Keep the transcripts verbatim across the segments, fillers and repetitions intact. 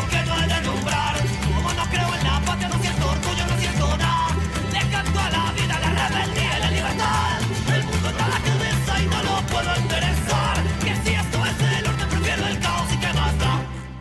que no he de nombrar. Como no creo en la patria, no siento orgullo, no siento nada. Le canto a la vida, la rebeldía y la libertad. El mundo está a la cabeza y no lo puedo enderezar. Que si esto es el orden, prefiero el caos y qué más da.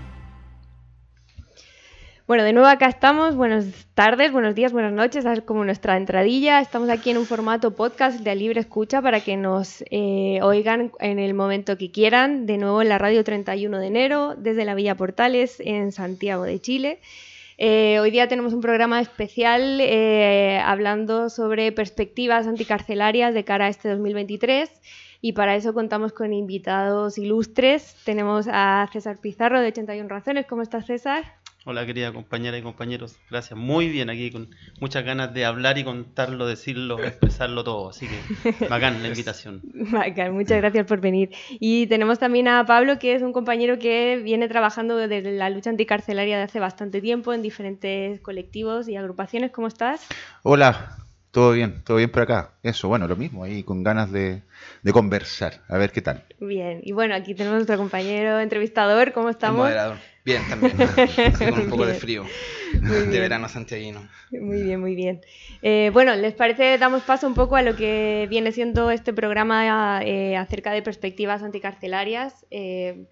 Bueno, de nuevo acá estamos. Buenas tardes, buenos días, buenas noches. Es como nuestra entradilla. Estamos aquí en un formato podcast de libre escucha para que nos eh, oigan en el momento que quieran. De nuevo en la radio treinta y uno de enero, desde la Villa Portales, en Santiago de Chile. Eh, hoy día tenemos un programa especial eh, hablando sobre perspectivas anticarcelarias de cara a este dos mil veintitrés. Y para eso contamos con invitados ilustres. Tenemos a César Pizarro de ochenta y una Razones. ¿Cómo estás, César? Hola, querida compañera y compañeros. Gracias. Muy bien, aquí con muchas ganas de hablar y contarlo, decirlo, expresarlo todo. Así que bacán la invitación. Bacán, muchas gracias por venir. Y tenemos también a Pablo, que es un compañero que viene trabajando desde la lucha anticarcelaria de hace bastante tiempo en diferentes colectivos y agrupaciones. ¿Cómo estás? Hola, todo bien, todo bien por acá. Eso, bueno, lo mismo, ahí con ganas de, de conversar, a ver qué tal. Bien, y bueno, aquí tenemos a nuestro compañero entrevistador. ¿Cómo estamos? El moderador. Bien, también. Sí, con un poco Bien. de frío. Muy De bien. verano santiaguino. Muy bien, muy bien. Eh, bueno, ¿les parece? Damos paso un poco a lo que viene siendo este programa eh, acerca de perspectivas anticarcelarias. Eh,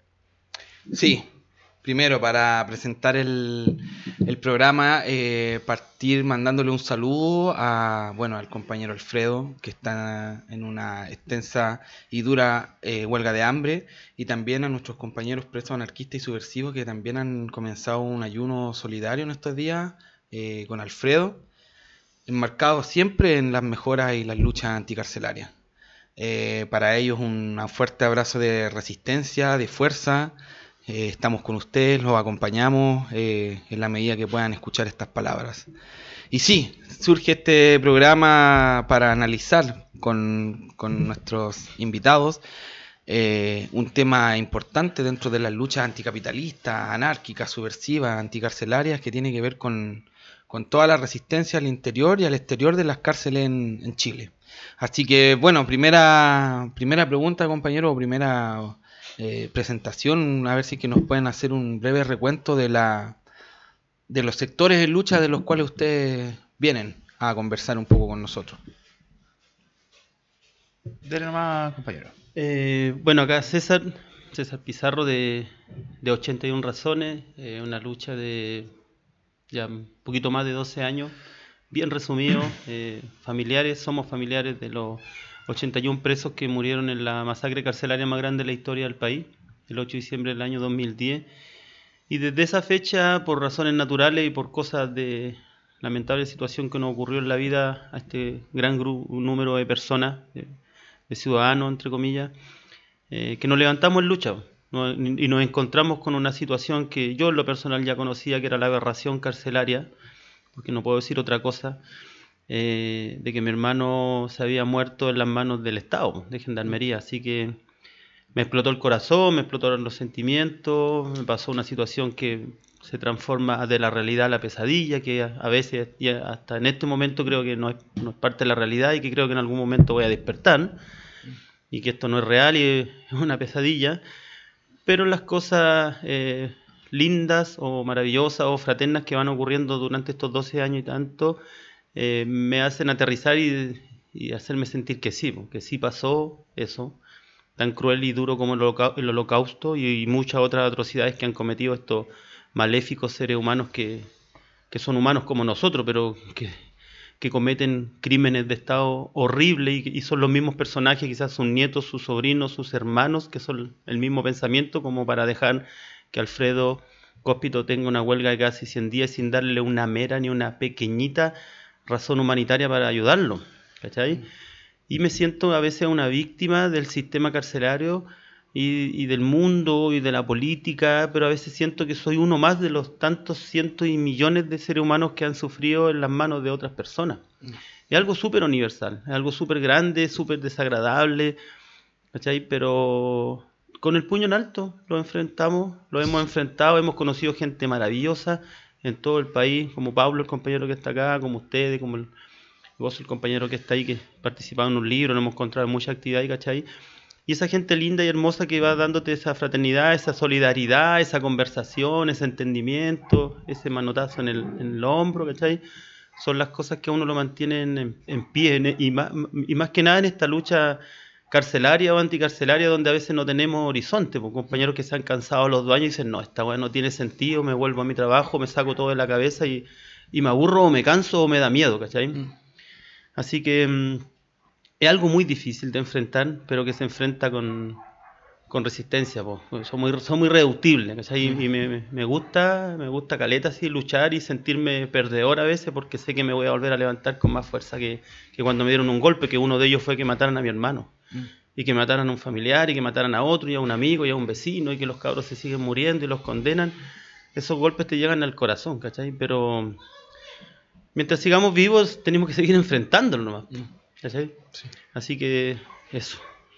Sí, primero para presentar el, el programa, eh, partir mandándole un saludo a, bueno, al compañero Alfredo, que está en una extensa y dura eh, huelga de hambre, y también a nuestros compañeros presos anarquistas y subversivos que también han comenzado un ayuno solidario en estos días eh, con Alfredo, enmarcado siempre en las mejoras y las luchas anticarcelarias. Eh, para ellos un fuerte abrazo de resistencia, de fuerza. Eh, estamos con ustedes, los acompañamos eh, en la medida que puedan escuchar estas palabras. Y sí, surge este programa para analizar con, con nuestros invitados eh, un tema importante dentro de las luchas anticapitalistas, anárquicas, subversivas, anticarcelarias, que tiene que ver con, con toda la resistencia al interior y al exterior de las cárceles en, en Chile. Así que, bueno, primera, primera pregunta, compañero, o primera eh, presentación, a ver si que nos pueden hacer un breve recuento de la de los sectores de lucha de los cuales ustedes vienen a conversar un poco con nosotros. Dale nomás, compañero. Eh, bueno, acá César, César Pizarro de, de ochenta y una Razones, eh, una lucha de ya un poquito más de doce años. Bien resumido, eh, familiares, somos familiares de los ochenta y uno presos que murieron en la masacre carcelaria más grande de la historia del país, el ocho de diciembre del año dos mil diez. Y desde esa fecha, por razones naturales y por cosas de lamentable situación que nos ocurrió en la vida a este gran grupo, número de personas, de, de ciudadanos, entre comillas, eh, que nos levantamos en lucha, ¿no? Y nos encontramos con una situación que yo en lo personal ya conocía, que era la aberración carcelaria, porque no puedo decir otra cosa, eh, de que mi hermano se había muerto en las manos del Estado, de Gendarmería. Así que me explotó el corazón, me explotaron los sentimientos, me pasó una situación que se transforma de la realidad a la pesadilla, que a, a veces, y hasta en este momento creo que no es, no es parte de la realidad y que creo que en algún momento voy a despertar, y que esto no es real y es una pesadilla, pero las cosas eh, lindas o maravillosas o fraternas que van ocurriendo durante estos doce años y tanto, eh, me hacen aterrizar y, y hacerme sentir que sí, que sí pasó eso, tan cruel y duro como el, holoca el holocausto y, y muchas otras atrocidades que han cometido estos maléficos seres humanos que, que son humanos como nosotros, pero que, que cometen crímenes de Estado horribles y, y son los mismos personajes, quizás sus nietos, sus sobrinos, sus hermanos, que son el mismo pensamiento, como para dejar que Alfredo Cospito tenga una huelga de casi cien días sin darle una mera ni una pequeñita razón humanitaria para ayudarlo, ¿cachai? Y me siento a veces una víctima del sistema carcelario y, y del mundo y de la política, pero a veces siento que soy uno más de los tantos cientos y millones de seres humanos que han sufrido en las manos de otras personas. Es algo súper universal, es algo súper grande, súper desagradable, ¿cachai? Pero con el puño en alto lo enfrentamos, lo hemos enfrentado, hemos conocido gente maravillosa en todo el país, como Pablo, el compañero que está acá, como ustedes, como el, vos, el compañero que está ahí, que participaba en un libro, nos hemos encontrado en mucha actividad, ¿cachai? y esa gente linda y hermosa que va dándote esa fraternidad, esa solidaridad, esa conversación, ese entendimiento, ese manotazo en el, en el hombro, ¿cachai? Son las cosas que a uno lo mantienen en, en pie, en- y, más, y más que nada en esta lucha carcelaria o anticarcelaria donde a veces no tenemos horizonte, pues, compañeros que se han cansado a los dos años y dicen, no, esta weá no tiene sentido, me vuelvo a mi trabajo, me saco todo de la cabeza y, y me aburro o me canso o me da miedo, ¿cachai? Mm. Así que mm, es algo muy difícil de enfrentar, pero que se enfrenta con, con resistencia, po. Son muy, son muy reductibles, ¿cachai? Y, y me, me- me gusta, me gusta caleta así, luchar y sentirme perdedor a veces porque sé que me voy a volver a levantar con más fuerza que, que cuando me dieron un golpe, que uno de ellos fue que mataran a mi hermano. Mm. Y que mataran a un familiar, y que mataran a otro, y a un amigo, y a un vecino, y que los cabros se siguen muriendo y los condenan. Esos golpes te llegan al corazón, ¿cachai? Pero mientras sigamos vivos, tenemos que seguir enfrentándolo nomás, Mm. ¿cachai? Sí. Así que eso.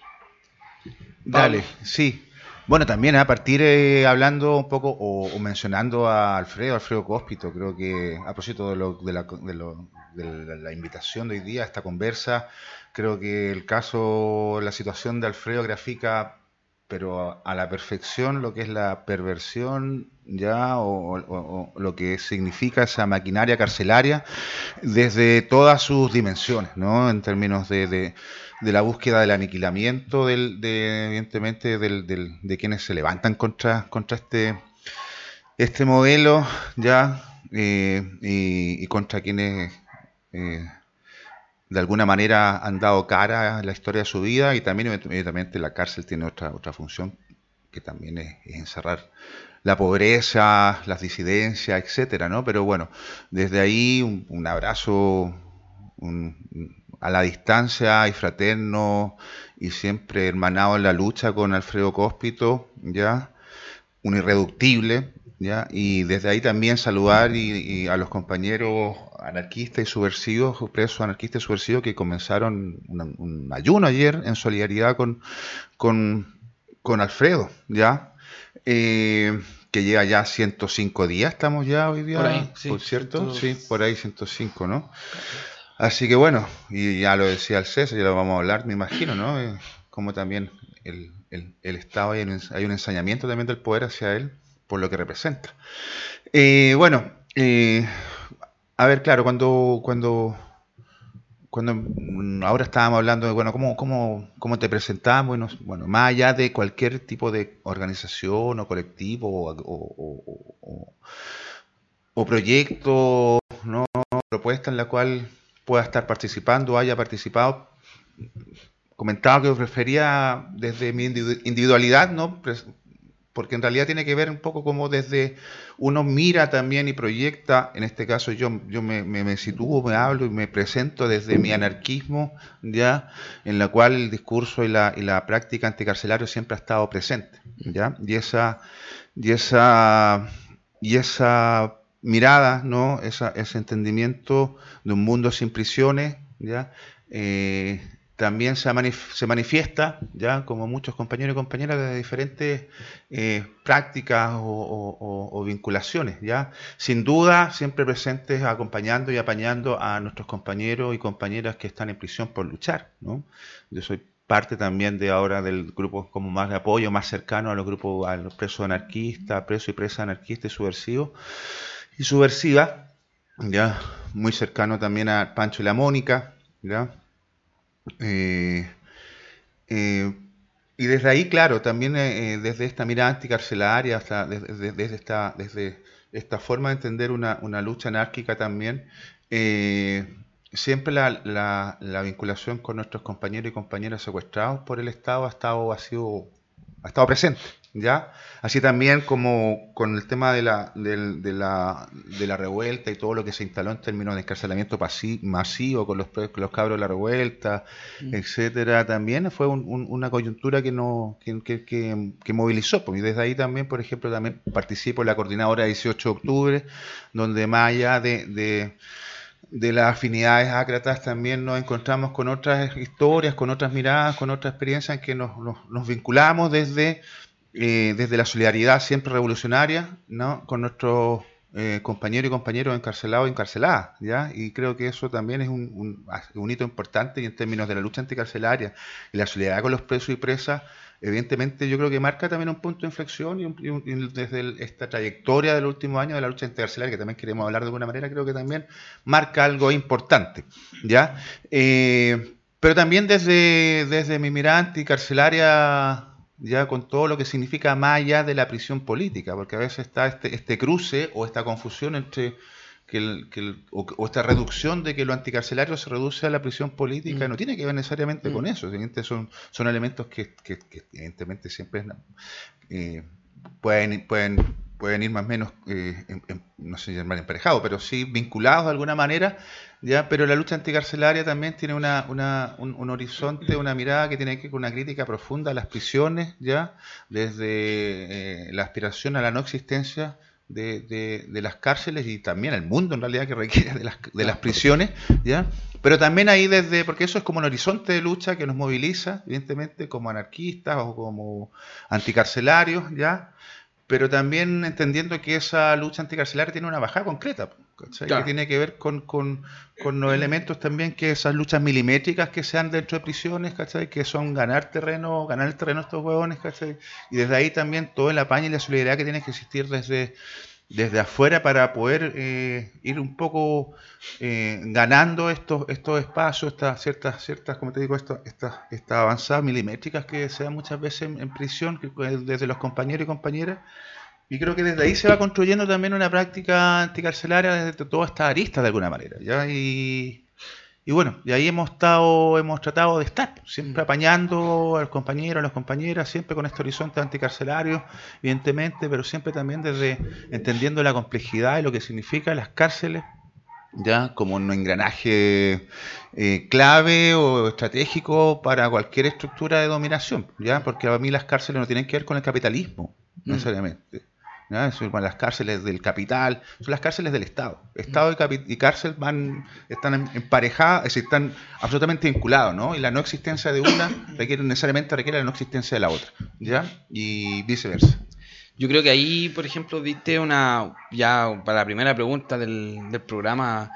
Dale, sí. Bueno, también a partir eh, hablando un poco o, o mencionando a Alfredo, Alfredo Cóspito, creo que a propósito de, lo, de, la, de, lo, de la- la invitación de hoy día a esta conversa, creo que el caso, la situación de Alfredo grafica, pero a, a la perfección, lo que es la perversión ya o, o- o lo que significa esa maquinaria carcelaria desde todas sus dimensiones, ¿no? En términos de, de, de la búsqueda del aniquilamiento, del, de, evidentemente, del, del- de quienes se levantan contra, contra este, este modelo, ya, eh, y, y contra quienes eh, de alguna manera han dado cara a la historia de su vida, y también, evidentemente, la cárcel tiene otra, otra función, que también es, es encerrar la pobreza, las disidencias, etcétera, ¿no? Pero bueno, desde ahí un, un abrazo un- a la distancia y fraterno y siempre hermanado en la lucha con Alfredo Cóspito, ¿ya? Un irreductible, ¿ya? Y desde ahí también saludar y, y a los compañeros anarquistas y subversivos, presos anarquistas y subversivos que comenzaron un, un ayuno ayer en solidaridad con, con, con Alfredo, ¿ya? Eh, que lleva ya ciento cinco días, estamos ya hoy día, Por ahí, sí, ¿por cierto? ciento- Sí, por ahí ciento cinco, ¿no? Así que bueno, y ya lo decía el César, ya lo vamos a hablar, me imagino, ¿no? Eh, como también el, el, el Estado, hay un, hay un ensañamiento también del poder hacia él, por lo que representa. Eh, bueno, eh, a ver, claro, cuando, cuando, cuando mm, ahora estábamos hablando de, bueno, cómo, cómo, cómo te presentamos, bueno, bueno, más allá de cualquier tipo de organización o colectivo o, o, o, o- o proyecto, ¿no? Propuesta en la cual pueda estar participando o haya participado, comentaba que prefería desde mi individu- individualidad, ¿no? Pres- Porque en realidad tiene que ver un poco como desde uno mira también y proyecta, en este caso yo, yo me, me, me sitúo, me hablo y me presento desde mi anarquismo, ya, en la cual el discurso y la, y la práctica anticarcelaria siempre ha estado presente, ya, y esa, y esa, y esa mirada, ¿no? Esa, ese entendimiento de un mundo sin prisiones, ya, eh, también se, manif- se manifiesta, ya, como muchos compañeros y compañeras de diferentes eh, prácticas o, o- o- o vinculaciones, ya, sin duda siempre presentes acompañando y apañando a nuestros compañeros y compañeras que están en prisión por luchar, ¿no? Yo soy parte también de ahora del grupo como más de apoyo, más cercano a los grupos, a los presos anarquistas, presos y presas anarquistas y subversivos y subversivas, ya, muy cercano también a Pancho y la Mónica, ya. Eh, eh, y desde ahí, claro, también eh, eh, desde esta mirada anticarcelaria, hasta desde, desde- desde esta, desde esta forma de entender una, una lucha anárquica también, eh, siempre la, la- la vinculación con nuestros compañeros y compañeras secuestrados por el Estado ha estado, ha sido, ha estado presente, ¿ya? Así también como con el tema de la, del- de la, de la revuelta y todo lo que se instaló en términos de encarcelamiento pasi- masivo con los, pre- con los cabros de la revuelta, Mm. etcétera, también fue un- un- una coyuntura que, no, que, que, que- que movilizó. Pues, y desde ahí también, por ejemplo, también participo en la coordinadora dieciocho de octubre, donde más allá de, de, de las afinidades ácratas también nos encontramos con otras historias, con otras miradas, con otras experiencias en que nos, nos, nos vinculamos desde, eh, desde la solidaridad siempre revolucionaria, ¿no? Con nuestros eh, compañeros y compañeros encarcelados y encarceladas, ¿ya? Y creo que eso también es un, un, un hito importante, y en términos de la lucha anticarcelaria y la solidaridad con los presos y presas, evidentemente yo creo que marca también un punto de inflexión, y, un, y, un, y desde el, esta trayectoria del último año de la lucha anticarcelaria, que también queremos hablar de alguna manera, creo que también marca algo importante, ¿ya? Eh, pero también desde, desde mi mirada anticarcelaria, ya con todo lo que significa más allá de la prisión política, porque a veces está este, este cruce o esta confusión entre que, el, que el, o, o esta reducción de que lo anticarcelario se reduce a la prisión política, mm. no tiene que ver necesariamente mm. con eso, son, son elementos que, que, que evidentemente siempre eh, pueden, pueden, pueden ir más o menos, eh, en, en, no sé si llamar emparejado, pero sí vinculados de alguna manera, ya, pero la lucha anticarcelaria también tiene una, una, un, un horizonte, una mirada que tiene que ver con una crítica profunda a las prisiones, ya, desde eh, la aspiración a la no existencia de, de, de las cárceles, y también el mundo en realidad que requiere de las, de las prisiones, ya, pero también ahí desde, porque eso es como un horizonte de lucha que nos moviliza, evidentemente, como anarquistas o como anticarcelarios, ya, pero también entendiendo que esa lucha anticarcelaria tiene una bajada concreta, claro. que tiene que ver con, con, con los elementos también, que esas luchas milimétricas que se dan dentro de prisiones, ¿cachai? Que son ganar terreno, ganar el terreno a estos huevones, ¿cachai? Y desde ahí también todo el apaño y la solidaridad que tiene que existir desde, desde afuera para poder eh, ir un poco eh, ganando estos, estos espacios, estas ciertas, ciertas, como te digo, estas, estas, estas avanzadas milimétricas que se dan muchas veces en, en prisión, que, desde los compañeros y compañeras. Y creo que desde ahí se va construyendo también una práctica anticarcelaria desde todas estas aristas de alguna manera, ¿ya? Y, y bueno, y ahí hemos estado, hemos tratado de estar, siempre apañando a los compañeros, a las compañeras, siempre con este horizonte anticarcelario, evidentemente, pero siempre también desde entendiendo la complejidad y lo que significa las cárceles, ya como un engranaje eh, clave o estratégico para cualquier estructura de dominación, ya, porque a mí las cárceles no tienen que ver con el capitalismo, mm. necesariamente. ¿Ya? Son las cárceles del capital, son las cárceles del Estado. Estado y, capi- y cárcel van, están emparejadas, es decir, están absolutamente vinculados, ¿no? Y la no existencia de una requiere necesariamente requiere la no existencia de la otra, ¿ya? Y viceversa. Yo creo que ahí, por ejemplo, diste una, ya para la primera pregunta del, del programa,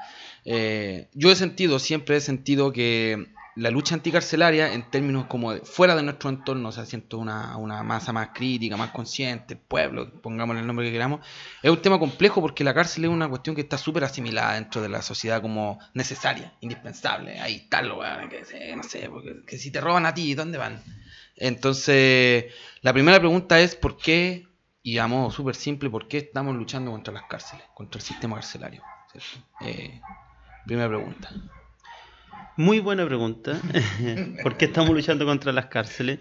eh, yo he sentido, siempre he sentido que la lucha anticarcelaria, en términos como de, fuera de nuestro entorno, o sea, siento una, una masa más crítica, más consciente, pueblo, pongámosle el nombre que queramos, es un tema complejo porque la cárcel es una cuestión que está súper asimilada dentro de la sociedad como necesaria, indispensable. Ahí está lo que no sé, porque que si te roban a ti, ¿dónde van? Entonces, la primera pregunta es ¿por qué? Y a modo súper simple, ¿por qué estamos luchando contra las cárceles, contra el sistema carcelario? Eh, primera pregunta. Muy buena pregunta. ¿Por qué estamos luchando contra las cárceles?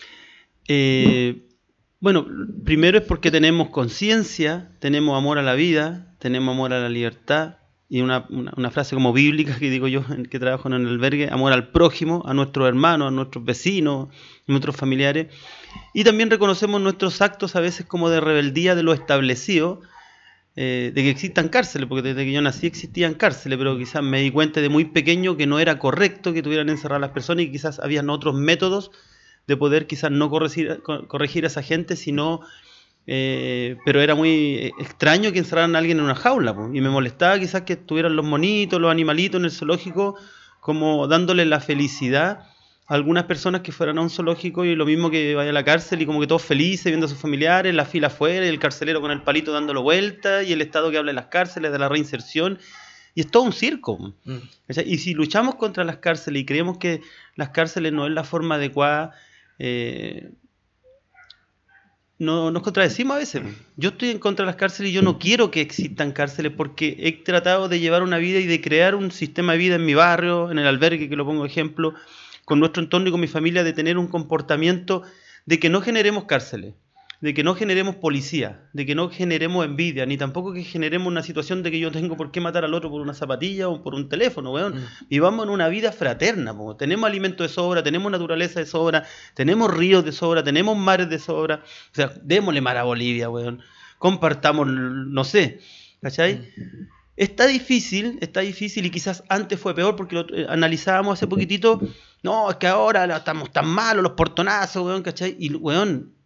Eh, bueno, primero es porque tenemos conciencia, tenemos amor a la vida, tenemos amor a la libertad, y una, una, una frase como bíblica que digo yo, que trabajo en el albergue, amor al prójimo, a nuestros hermanos, a nuestros vecinos, a nuestros familiares. Y también reconocemos nuestros actos a veces como de rebeldía de lo establecido, eh, de que existan cárceles, porque desde que yo nací existían cárceles, pero quizás me di cuenta de muy pequeño que no era correcto que tuvieran encerradas las personas, y quizás habían otros métodos de poder quizás no corregir, corregir a esa gente, sino... Eh, pero era muy extraño que encerraran a alguien en una jaula, po, y me molestaba quizás que estuvieran los monitos, los animalitos en el zoológico, como dándole la felicidad a algunas personas que fueran a un zoológico, y lo mismo que vaya a la cárcel y como que todos felices viendo a sus familiares, la fila afuera, y el carcelero con el palito dándolo vuelta, y el Estado que habla de las cárceles, de la reinserción, y es todo un circo. Mm. Y si luchamos contra las cárceles y creemos que las cárceles no es la forma adecuada, eh, No, nos contradecimos a veces. Yo estoy en contra de las cárceles y yo no quiero que existan cárceles, porque he tratado de llevar una vida y de crear un sistema de vida en mi barrio, en el albergue, que lo pongo de ejemplo, con nuestro entorno y con mi familia, de tener un comportamiento de que no generemos cárceles, de que no generemos policía, de que no generemos envidia, ni tampoco que generemos una situación de que yo tengo por qué matar al otro por una zapatilla o por un teléfono, weón. Mm. Vivamos en una vida fraterna, po. Tenemos alimento de sobra, tenemos naturaleza de sobra, tenemos ríos de sobra, tenemos mares de sobra. O sea, démosle mar a Bolivia, weón. Compartamos, no sé, ¿cachai? Mm. Está difícil, está difícil, y quizás antes fue peor, porque lo eh, analizábamos hace poquitito. No, es que ahora estamos tan malos, los portonazos, weón, ¿cachai? Y, weón,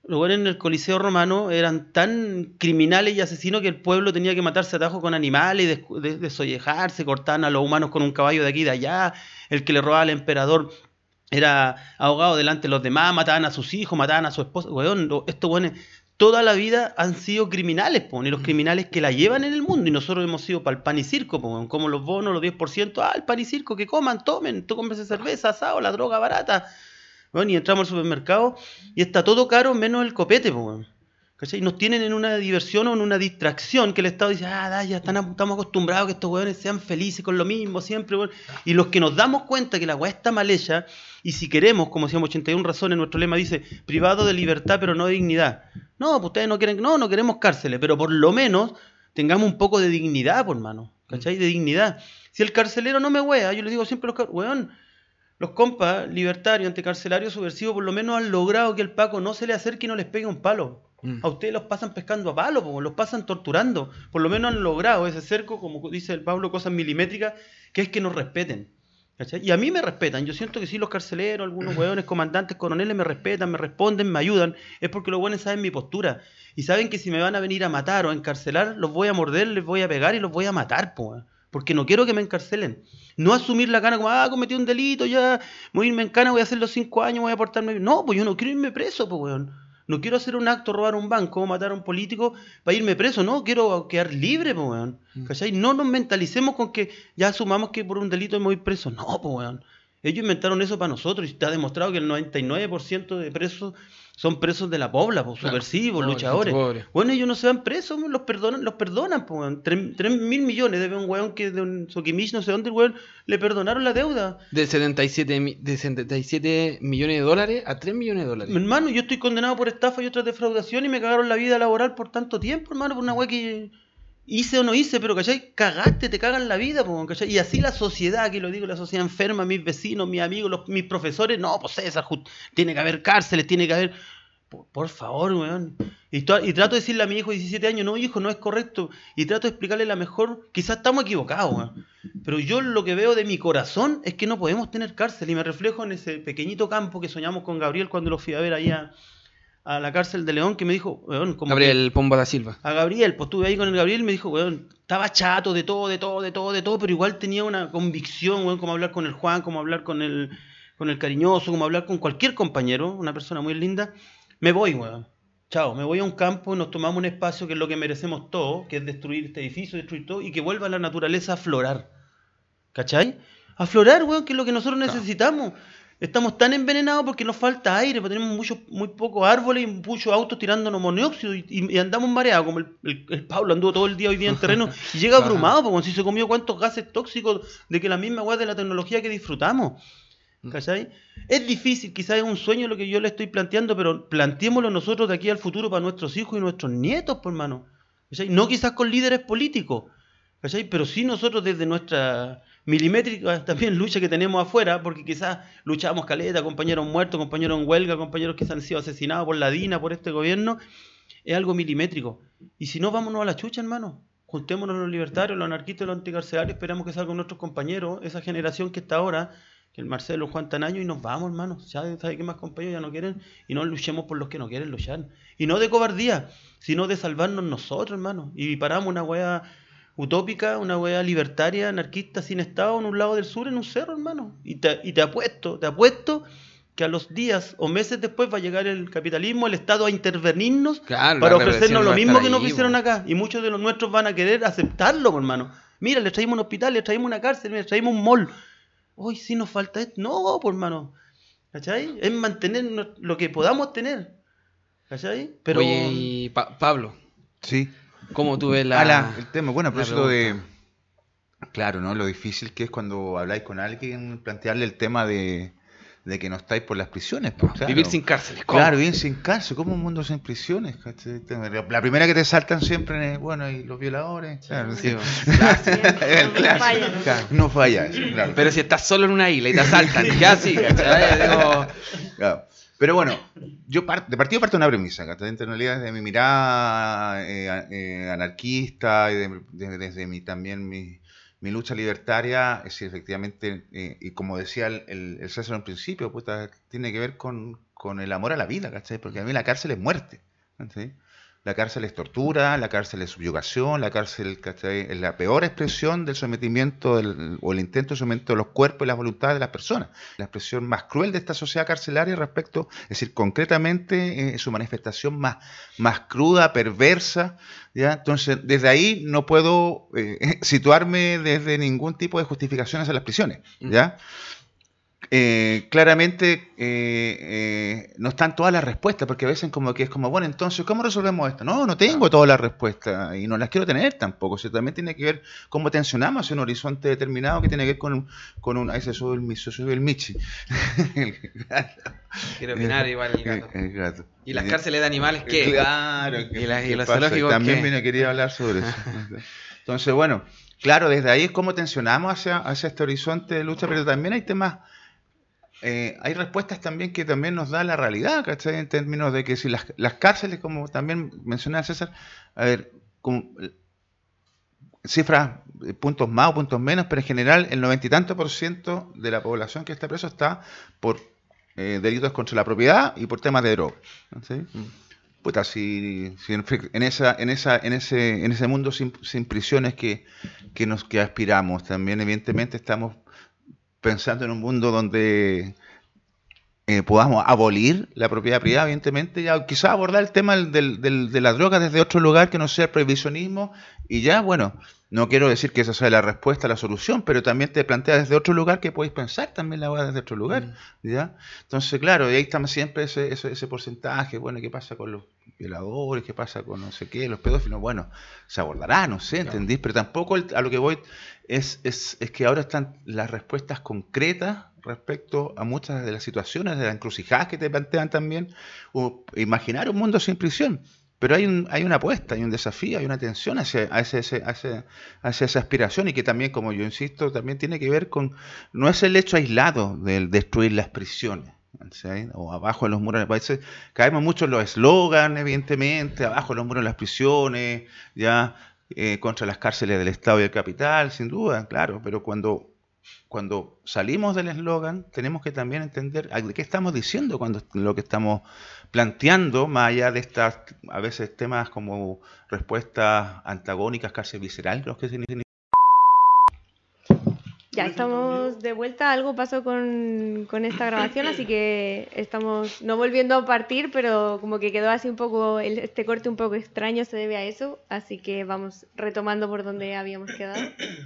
Los buenos en el Coliseo Romano eran tan criminales y asesinos que el pueblo tenía que matarse a tajo con animales y des- des- desollejarse, cortaban a los humanos con un caballo de aquí y de allá. El que le robaba al emperador era ahogado delante de los demás, mataban a sus hijos, mataban a su esposa. Weón, lo- estos buenos toda la vida han sido criminales, po, y los criminales que la llevan en el mundo. Y nosotros hemos sido para el pan y circo, po, weón, como los bonos, los diez por ciento. Ah, el pan y circo, que coman, tomen, tú compres cerveza, asado, la droga barata. Bueno, y entramos al supermercado y está todo caro menos el copete, po, weón. ¿Cachai? Nos tienen en una diversión o en una distracción que el Estado dice, ah, da, ya están, estamos acostumbrados a que estos weones sean felices con lo mismo siempre, weón. Y los que nos damos cuenta que la weá está mal hecha, y si queremos, como decíamos ochenta y una razones, nuestro lema dice, privado de libertad pero no de dignidad. No, pues ustedes no quieren, no, no queremos cárceles, pero por lo menos tengamos un poco de dignidad, por mano, ¿cachai? De dignidad. Si el carcelero no me wea, yo les digo siempre a los car- weón, los compas libertarios, anticarcelarios, subversivos, por lo menos han logrado que el Paco no se le acerque y no les pegue un palo. Mm. A ustedes los pasan pescando a palo, po, los pasan torturando. Por lo menos han logrado ese cerco, como dice el Pablo, cosas milimétricas, que es que nos respeten. ¿Cachai? Y a mí me respetan. Yo siento que sí, los carceleros, algunos hueones, comandantes, coroneles me respetan, me responden, me ayudan. Es porque los hueones saben mi postura. Y saben que si me van a venir a matar o a encarcelar, los voy a morder, les voy a pegar y los voy a matar, po, weón. Porque no quiero que me encarcelen. No asumir la cana como, ah, cometí un delito, ya, voy a irme en cana, voy a hacer los cinco años, voy a portarme bien. No, pues yo no quiero irme preso, pues, weón. No quiero hacer un acto, robar un banco o matar a un político para irme preso, no, quiero quedar libre, pues, weón. ¿Cachai? No nos mentalicemos con que ya asumamos que por un delito me voy preso. No, pues, weón. Ellos inventaron eso para nosotros y está demostrado que el noventa y nueve por ciento de presos son presos de la pobla, pues, Claro, subversivos, pobre, luchadores. pobre. Bueno, ellos no se van presos, los perdonan, los perdonan, pues, weón. Tres, tres mil millones debe un weón que de un Soquimich, no sé dónde, el weón, le perdonaron la deuda. De setenta y siete, mi- de setenta y siete millones de dólares a tres millones de dólares. Mi hermano, yo estoy condenado por estafa y otras defraudación y me cagaron la vida laboral por tanto tiempo, hermano, por una weá que hice o no hice, pero, ¿cachai? Cagaste, te cagan la vida, po, ¿cachai? Y así la sociedad, que lo digo, la sociedad enferma, mis vecinos, mis amigos, los, mis profesores, no, pues César, just- tiene que haber cárceles, tiene que haber... Por, por favor, weón. Y, to- y trato de decirle a mi hijo de diecisiete años, no, hijo, no es correcto. Y trato de explicarle la mejor, quizás estamos equivocados, weón. Pero yo lo que veo de mi corazón es que no podemos tener cárcel. Y me reflejo en ese pequeñito campo que soñamos con Gabriel cuando lo fui a ver ahí a, a la cárcel de León, que me dijo, weón, como que- Gabriel Pombo da Silva. a Gabriel, pues estuve ahí con el Gabriel y me dijo, weón, estaba chato de todo, de todo, de todo, de todo, pero igual tenía una convicción, weón, como hablar con el Juan, como hablar con el, con el cariñoso, como hablar con cualquier compañero, una persona muy linda. Me voy, weón. Chao, me voy a un campo, nos tomamos un espacio que es lo que merecemos todos, que es destruir este edificio, destruir todo, y que vuelva la naturaleza a aflorar. ¿Cachai? Aflorar, weón, que es lo que nosotros necesitamos. Estamos tan envenenados porque nos falta aire, porque tenemos muchos, muy pocos árboles y muchos autos tirándonos monóxido y, y- y andamos mareados, como el, el- el Pablo anduvo todo el día hoy día en terreno y llega abrumado, porque si se comió cuántos gases tóxicos de que la misma weá de la tecnología que disfrutamos. ¿Cachai? Es difícil, quizás es un sueño lo que yo le estoy planteando, pero planteémoslo nosotros de aquí al futuro para nuestros hijos y nuestros nietos, por mano. ¿Cachai? No quizás con líderes políticos, ¿cachai? Pero sí nosotros desde nuestra milimétrica también lucha que tenemos afuera, porque quizás luchamos caleta, compañeros muertos, compañeros en huelga, compañeros que han sido asesinados por la DINA, por este gobierno, es algo milimétrico. Y si no, vámonos a la chucha, hermano. Juntémonos los libertarios, los anarquistas, los anticarcelarios, esperamos que salgan nuestros compañeros, esa generación que está ahora, que el Marcelo, Juan Tanaño, y nos vamos, hermano. Ya sabe qué más compañeros ya no quieren, y no luchemos por los que no quieren luchar. Y no de cobardía, sino de salvarnos nosotros, hermano. Y paramos una wea utópica, una wea libertaria, anarquista, sin Estado, en un lado del sur, en un cerro, hermano. Y te, y te apuesto, te apuesto que a los días o meses después va a llegar el capitalismo, el Estado a intervenirnos Claro, para la ofrecernos represión lo va a mismo estar que nos ahí, hicieron po. acá. Y muchos de los nuestros van a querer aceptarlo, hermano. Mira, les traímos un hospital, les traímos una cárcel, les traímos un mall. Hoy sí nos falta esto. No, por hermano. ¿Cachai? Es mantener no- lo que podamos tener. ¿Cachai? Pero... Oye, y Pa- Pablo, Sí. ¿cómo tú ves la... Ah, la- el tema, bueno, por la eso de... pregunta? Claro, ¿no? Lo difícil que es cuando habláis con alguien, plantearle el tema de, de que no estáis por las prisiones. Pues, claro. Vivir sin cárceles. ¿cómo? Claro, vivir sin cárcel. ¿Cómo un mundo sin prisiones? ¿Cachai? La primera que te saltan siempre es, bueno, y los violadores. Claro, Sí, sí. bueno. El No clásico. falla, ¿no? Claro, no falla eso, claro. Pero si estás solo en una isla y te asaltan, ¿qué así? ¿Cachai? Digo, Claro. Pero bueno, yo par- de partido parto de una premisa, ¿cachai? En realidad desde mi mirada eh, eh, anarquista y de- de- desde mi, también mi, mi lucha libertaria, es decir, efectivamente, eh, y como decía el, el, el César en principio, puta, tiene que ver con, con el amor a la vida, ¿cachai? Porque a mí la cárcel es muerte, ¿cachai? La cárcel es tortura, la cárcel es subyugación, la cárcel, ¿cachai?, es la peor expresión del sometimiento del, o el intento de sometimiento de los cuerpos y las voluntades de las personas. La expresión más cruel de esta sociedad carcelaria respecto, es decir, concretamente, eh, su manifestación más, más cruda, perversa, ¿ya? Entonces, desde ahí no puedo eh, situarme desde ningún tipo de justificación hacia las prisiones, ¿ya? Eh, claramente eh, eh, no están todas las respuestas, porque a veces como que es como, bueno, entonces, ¿cómo resolvemos esto? No, no tengo todas las respuestas y no las quiero tener tampoco. O sea, también tiene que ver cómo tensionamos hacia un horizonte determinado que tiene que ver con, con un... Ahí se sube el, se sube el Michi. El gato. Quiero opinar igual el gato. El, el gato. ¿Y las cárceles de animales qué? Claro. ¿Y, la, y los pasa? zoológicos También qué? vine, quería hablar sobre eso. Entonces, bueno, claro, desde ahí es cómo tensionamos hacia, hacia este horizonte de lucha, pero también hay temas... Eh, hay respuestas también que también nos da la realidad, ¿cachai? En términos de que si las, las cárceles, como también mencionaba César, a ver, con cifras, puntos más o puntos menos, pero en general el noventa y tanto por ciento de la población que está preso está por eh, delitos contra la propiedad y por temas de droga, ¿sí? Mm. Puta, si, si en, en esa, en esa, en ese, en ese mundo sin, sin prisiones que, que nos que aspiramos, también evidentemente estamos pensando en un mundo donde eh, podamos abolir la propiedad privada, evidentemente, ya quizás abordar el tema del, del, de la droga desde otro lugar que no sea el prohibicionismo, y ya, bueno, no quiero decir que esa sea la respuesta, la solución, pero también te plantea desde otro lugar que podéis pensar también la hueá desde otro lugar, mm. ¿ya? Entonces, claro, y ahí está siempre ese, ese, ese porcentaje, bueno, ¿qué pasa con los violadores? ¿Qué pasa con no sé qué? Los pedófilos, bueno, se abordará, no sé, ¿entendís? Pero tampoco el, a lo que voy es, es, es que ahora están las respuestas concretas respecto a muchas de las situaciones, de las encrucijadas que te plantean también, o imaginar un mundo sin prisión. Pero hay, un, hay una apuesta, hay un desafío, hay una tensión hacia, hacia, ese, hacia, hacia esa aspiración, y que también, como yo insisto, también tiene que ver con, no es el hecho aislado de destruir las prisiones, ¿sí? O abajo de los muros, parece, caemos mucho en los eslogans, evidentemente, abajo de los muros de las prisiones, ya eh, contra las cárceles del Estado y del capital, sin duda, claro, pero cuando... Cuando salimos del eslogan, tenemos que también entender qué estamos diciendo cuando lo que estamos planteando, más allá de estas, a veces, temas como respuestas antagónicas, casi viscerales, los que significan. Ya estamos de vuelta, algo pasó con, con esta grabación, así que estamos no volviendo a partir, pero como que quedó así un poco, el, este corte un poco extraño se debe a eso, así que vamos retomando por donde habíamos quedado.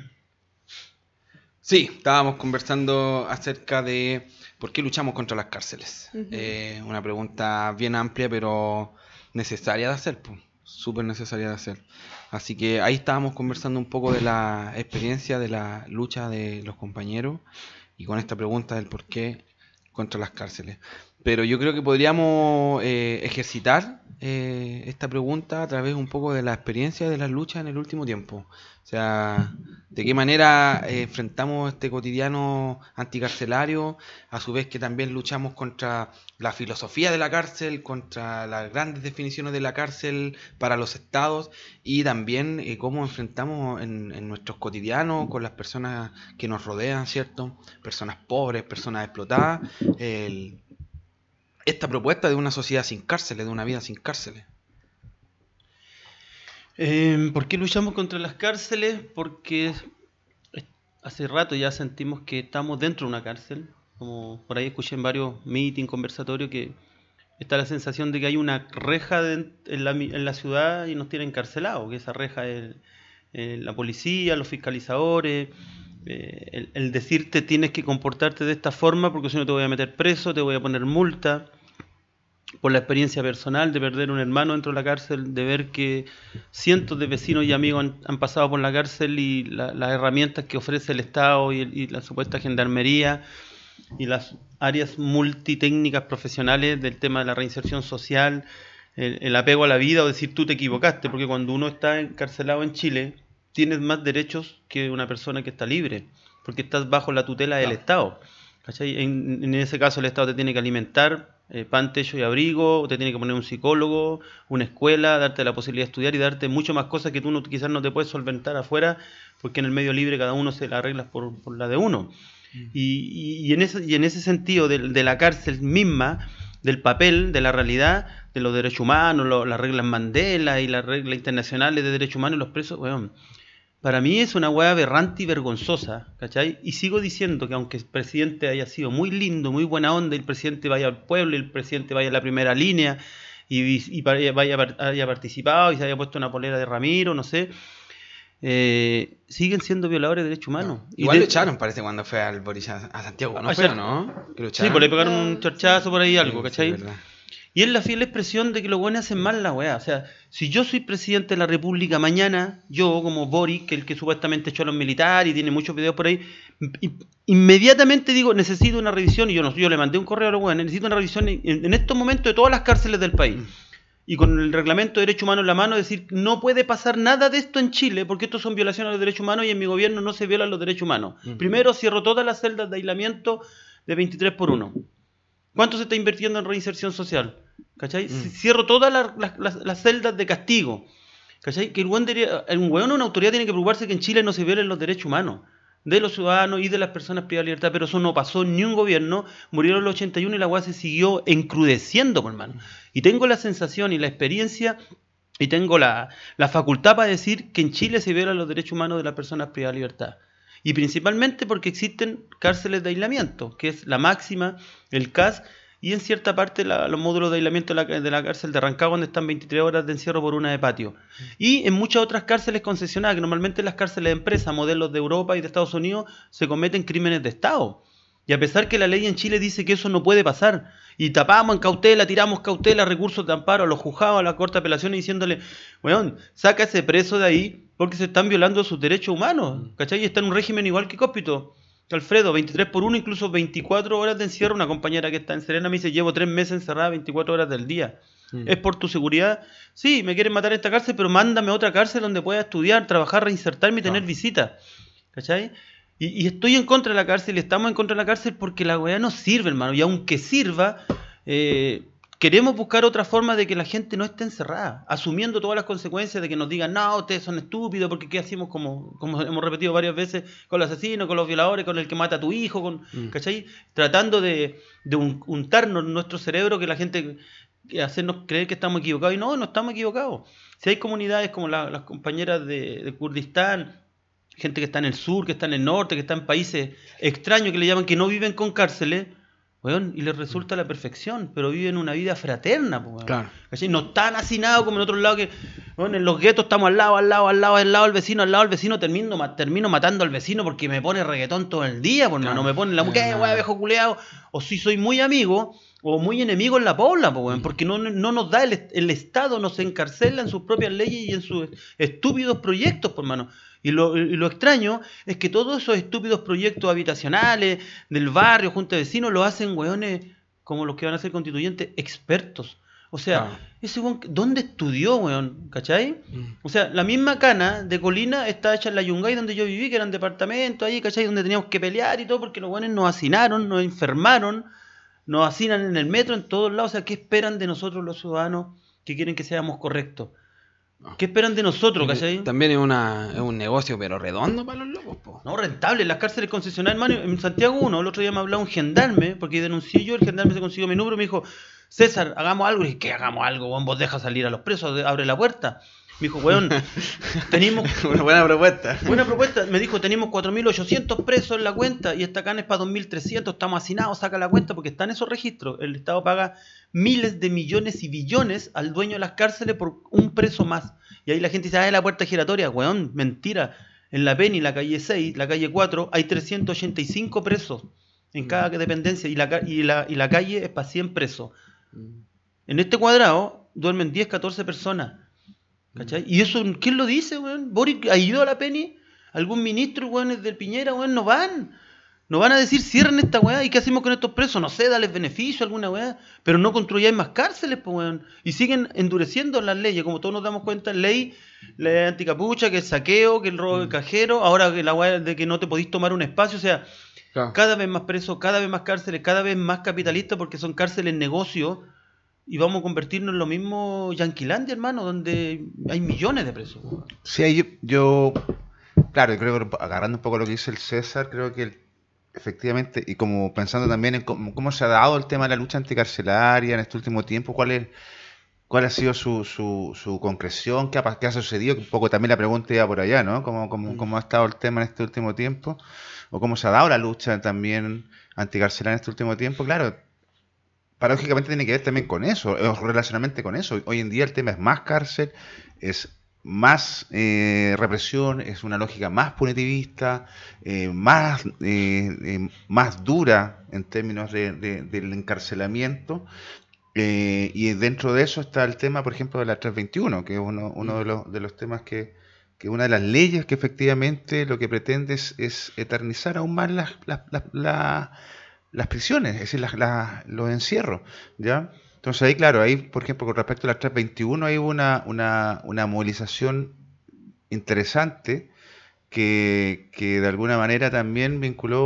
Sí, estábamos conversando acerca de por qué luchamos contra las cárceles. Uh-huh. Eh, una pregunta bien amplia, pero necesaria de hacer, pues, súper necesaria de hacer. Así que ahí estábamos conversando un poco de la experiencia de la lucha de los compañeros y con esta pregunta del por qué contra las cárceles. Pero yo creo que podríamos eh, ejercitar eh, esta pregunta a través un poco de la experiencia de las luchas en el último tiempo. O sea, de qué manera eh, enfrentamos este cotidiano anticarcelario, a su vez que también luchamos contra la filosofía de la cárcel, contra las grandes definiciones de la cárcel para los estados, y también eh, cómo enfrentamos en, en nuestros cotidianos con las personas que nos rodean, ¿cierto? Personas pobres, personas explotadas, el, esta propuesta de una sociedad sin cárceles, de una vida sin cárceles. Eh, ¿Por qué luchamos contra las cárceles? Porque hace rato ya sentimos que estamos dentro de una cárcel. Como por ahí escuché en varios meetings, conversatorios, que está la sensación de que hay una reja de, en, la, en la ciudad y nos tienen encarcelados, que esa reja es eh, la policía, los fiscalizadores, eh, el, el decirte tienes que comportarte de esta forma porque si no te voy a meter preso, te voy a poner multa. Por la experiencia personal de perder un hermano dentro de la cárcel, de ver que cientos de vecinos y amigos han, han pasado por la cárcel y la, las herramientas que ofrece el Estado y, el, y la supuesta gendarmería y las áreas multitécnicas profesionales del tema de la reinserción social, el, el apego a la vida o decir tú te equivocaste, porque cuando uno está encarcelado en Chile tienes más derechos que una persona que está libre, porque estás bajo la tutela del Estado. ¿Cachai? En, en ese caso el Estado te tiene que alimentar, eh, pan, techo y abrigo, te tiene que poner un psicólogo, una escuela, darte la posibilidad de estudiar y darte mucho más cosas que tú no, quizás no te puedes solventar afuera, porque en el medio libre cada uno se la arregla por, por la de uno. Mm. Y, y, y, en ese, y en ese sentido de, de la cárcel misma, del papel, de la realidad, de los derechos humanos, lo, las reglas Mandela y las reglas internacionales de derechos humanos y los presos, weón. Para mí es una weá aberrante y vergonzosa, ¿cachai? Y sigo diciendo que aunque el presidente haya sido muy lindo, muy buena onda, y el presidente vaya al pueblo, y el presidente vaya a la primera línea, y, y vaya, vaya, haya participado, y se haya puesto una polera de Ramiro, no sé, eh, siguen siendo violadores de derechos humanos. No. Y Igual de, lo echaron, parece, cuando fue al Boris a, a Santiago. ¿No a fue, echar- no? Que lo Sí, echaron. pues le pegaron un chorchazo por ahí, algo, Sí, ¿cachai? sí, verdad. Y es la fiel expresión de que los buenos hacen mal la weá. O sea, si yo soy presidente de la República mañana, yo como Boris, que el que supuestamente echó a los militares y tiene muchos videos por ahí, i- inmediatamente digo, necesito una revisión, y yo no yo le mandé un correo a los buenos, necesito una revisión en, en estos momentos de todas las cárceles del país. Y con el reglamento de derechos humanos en la mano, decir, no puede pasar nada de esto en Chile, porque esto son violaciones a los derechos humanos y en mi gobierno no se violan los derechos humanos. Ujú. Primero, cierro todas las celdas de aislamiento de veintitrés por uno. ¿Cuánto se está invirtiendo en reinserción social? ¿Cachai? Mm. Cierro todas las, las- las- las celdas de castigo. ¿Cachai? Que el buen debería- un weón o una autoridad tiene que preocuparse que en Chile no se violen los derechos humanos de los ciudadanos y de las personas privadas de libertad, pero eso no pasó en ni un gobierno. Murieron los ochenta y uno y la weá se siguió encrudeciendo, por hermano. Y tengo la sensación y la experiencia y tengo la, la facultad para decir que en Chile se violan los derechos humanos de las personas privadas de libertad. Y principalmente porque existen cárceles de aislamiento, que es la máxima, el C A S, y en cierta parte la- los módulos de aislamiento de la, de la cárcel de Rancagua, donde están veintitrés horas de encierro por una de patio. Y en muchas otras cárceles concesionadas, que normalmente en las cárceles de empresa, modelos de Europa y de Estados Unidos, se cometen crímenes de Estado. Y a pesar que la ley en Chile dice que eso no puede pasar, y tapamos en cautela, tiramos cautela, recursos de amparo a los juzgados, a la Corte de Apelaciones, diciéndole, weón, saca ese preso de ahí porque se están violando sus derechos humanos, ¿cachai? Y está en un régimen igual que Cóspito. Alfredo, veintitrés por uno, incluso veinticuatro horas de encierro. Una compañera que está en Serena me dice, llevo tres meses encerrada veinticuatro horas del día. Mm. ¿Es por tu seguridad? Sí, me quieren matar en esta cárcel, pero mándame a otra cárcel donde pueda estudiar, trabajar, reinsertarme y tener Claro. visitas. ¿Cachai? Y, y estoy en contra de la cárcel y estamos en contra de la cárcel porque la weá no sirve, hermano. Y aunque sirva, eh, queremos buscar otra forma de que la gente no esté encerrada, asumiendo todas las consecuencias de que nos digan, no, ustedes son estúpidos, porque ¿qué hacemos? Como, como hemos repetido varias veces, con los asesinos, con los violadores, con el que mata a tu hijo, con, Mm. ¿cachai? Tratando de, de un- untarnos en nuestro cerebro que la gente, que hacernos creer que estamos equivocados. Y no, no estamos equivocados. Si hay comunidades como la- las compañeras de, de Kurdistán, gente que está en el sur, que está en el norte, que está en países extraños que le llaman que no viven con cárceles, weón, y les resulta la perfección, pero viven una vida fraterna, po, weón. Claro. ¿Cachai? No están hacinados como en otros lados que, weón, en los guetos estamos al lado, al lado, al lado, al lado del vecino, al lado del vecino, termino, ma- termino matando al vecino porque me pone reggaetón todo el día, por Claro. no me pone la Es mujer, verdad. weón, viejo culeado, o si soy muy amigo o muy enemigo en la pobla, po, weón, porque no, no nos da el, el Estado, nos encarcela en sus propias leyes y en sus estúpidos proyectos, por mano. Y lo, y lo extraño es que todos esos estúpidos proyectos habitacionales del barrio, junto a vecinos, lo hacen weones como los que van a ser constituyentes expertos. O sea, Claro. ese weón, ¿dónde estudió, weón? ¿Cachai? Mm. O sea, la misma cana de Colina está hecha en la Yungay donde yo viví, que eran departamentos ahí, ¿cachai? Donde teníamos que pelear y todo, porque los weones nos hacinaron, nos enfermaron, nos hacinan en el metro, en todos lados. O sea, ¿qué esperan de nosotros los ciudadanos que quieren que seamos correctos? ¿Qué esperan de nosotros, cachai? También es, una, es un negocio, pero redondo para los locos, po. No, rentable, las cárceles concesionarias, hermano. En Santiago uno, el otro día me hablaba un gendarme, porque denuncié yo, el gendarme se consiguió mi número y me dijo, César, hagamos algo. Y dije, ¿qué hagamos algo? Weón, vos dejas salir a los presos, abre la puerta. Me dijo, weón, tenemos... Una buena propuesta. Buena propuesta, me dijo, tenemos cuatro mil ochocientos presos en la cuenta y esta cana es para dos mil trescientos, estamos hacinados, saca la cuenta porque están esos registros. El Estado paga miles de millones y billones al dueño de las cárceles por un preso más. Y ahí la gente dice, ah, es la puerta giratoria, weón, mentira. En la Peni, la calle seis, la calle cuatro, hay trescientos ochenta y cinco presos en cada dependencia y la, ca- y la, y la calle es para cien presos. En este cuadrado duermen diez, catorce personas. ¿Cachai? Y eso, ¿quién lo dice, weón? ¿Boric ha ido a la Peni? ¿Algún ministro, weón, del Piñera, weón? No van. No van a decir, cierren esta weá. ¿Y qué hacemos con estos presos? No sé, dales beneficio, alguna weá. Pero no construyáis más cárceles, pues, weón. Y siguen endureciendo las leyes. Como todos nos damos cuenta, ley, la anticapucha, que el saqueo, que el robo de cajero. Ahora que la weá de que no te podís tomar un espacio. O sea, Claro. cada vez más presos, cada vez más cárceles, cada vez más capitalistas, porque son cárceles negocio. Y vamos a convertirnos en lo mismo Yanquilandia, hermano, donde hay millones de presos. weón. Sí, ahí yo, yo- claro, yo creo que agarrando un poco lo que dice el César, creo que el, efectivamente, y como pensando también en cómo, cómo se ha dado el tema de la lucha anticarcelaria en este último tiempo, cuál es, cuál ha sido su, su, su concreción, qué ha, qué ha sucedido, un poco también la pregunta iba por allá, ¿no? ¿Cómo, cómo, cómo ha estado el tema en este último tiempo? O cómo se ha dado la lucha también anticarcelaria en este último tiempo. Claro, paradójicamente tiene que ver también con eso, o relacionalmente con eso. Hoy en día el tema es más cárcel, es más eh, represión, es una lógica más punitivista, eh, más, eh, eh, más dura en términos de, de, del encarcelamiento, eh, y dentro de eso está el tema, por ejemplo, de la trescientos veintiuno, que es uno, uno de, los, de los temas que, que una de las leyes que efectivamente lo que pretende es, es eternizar aún más las, las, las, las, las prisiones, es decir, las, las, los encierros, ¿ya? Entonces ahí, claro, ahí, por ejemplo, con respecto a la trescientos veintiuno, hay una, una, una movilización interesante que, que de alguna manera también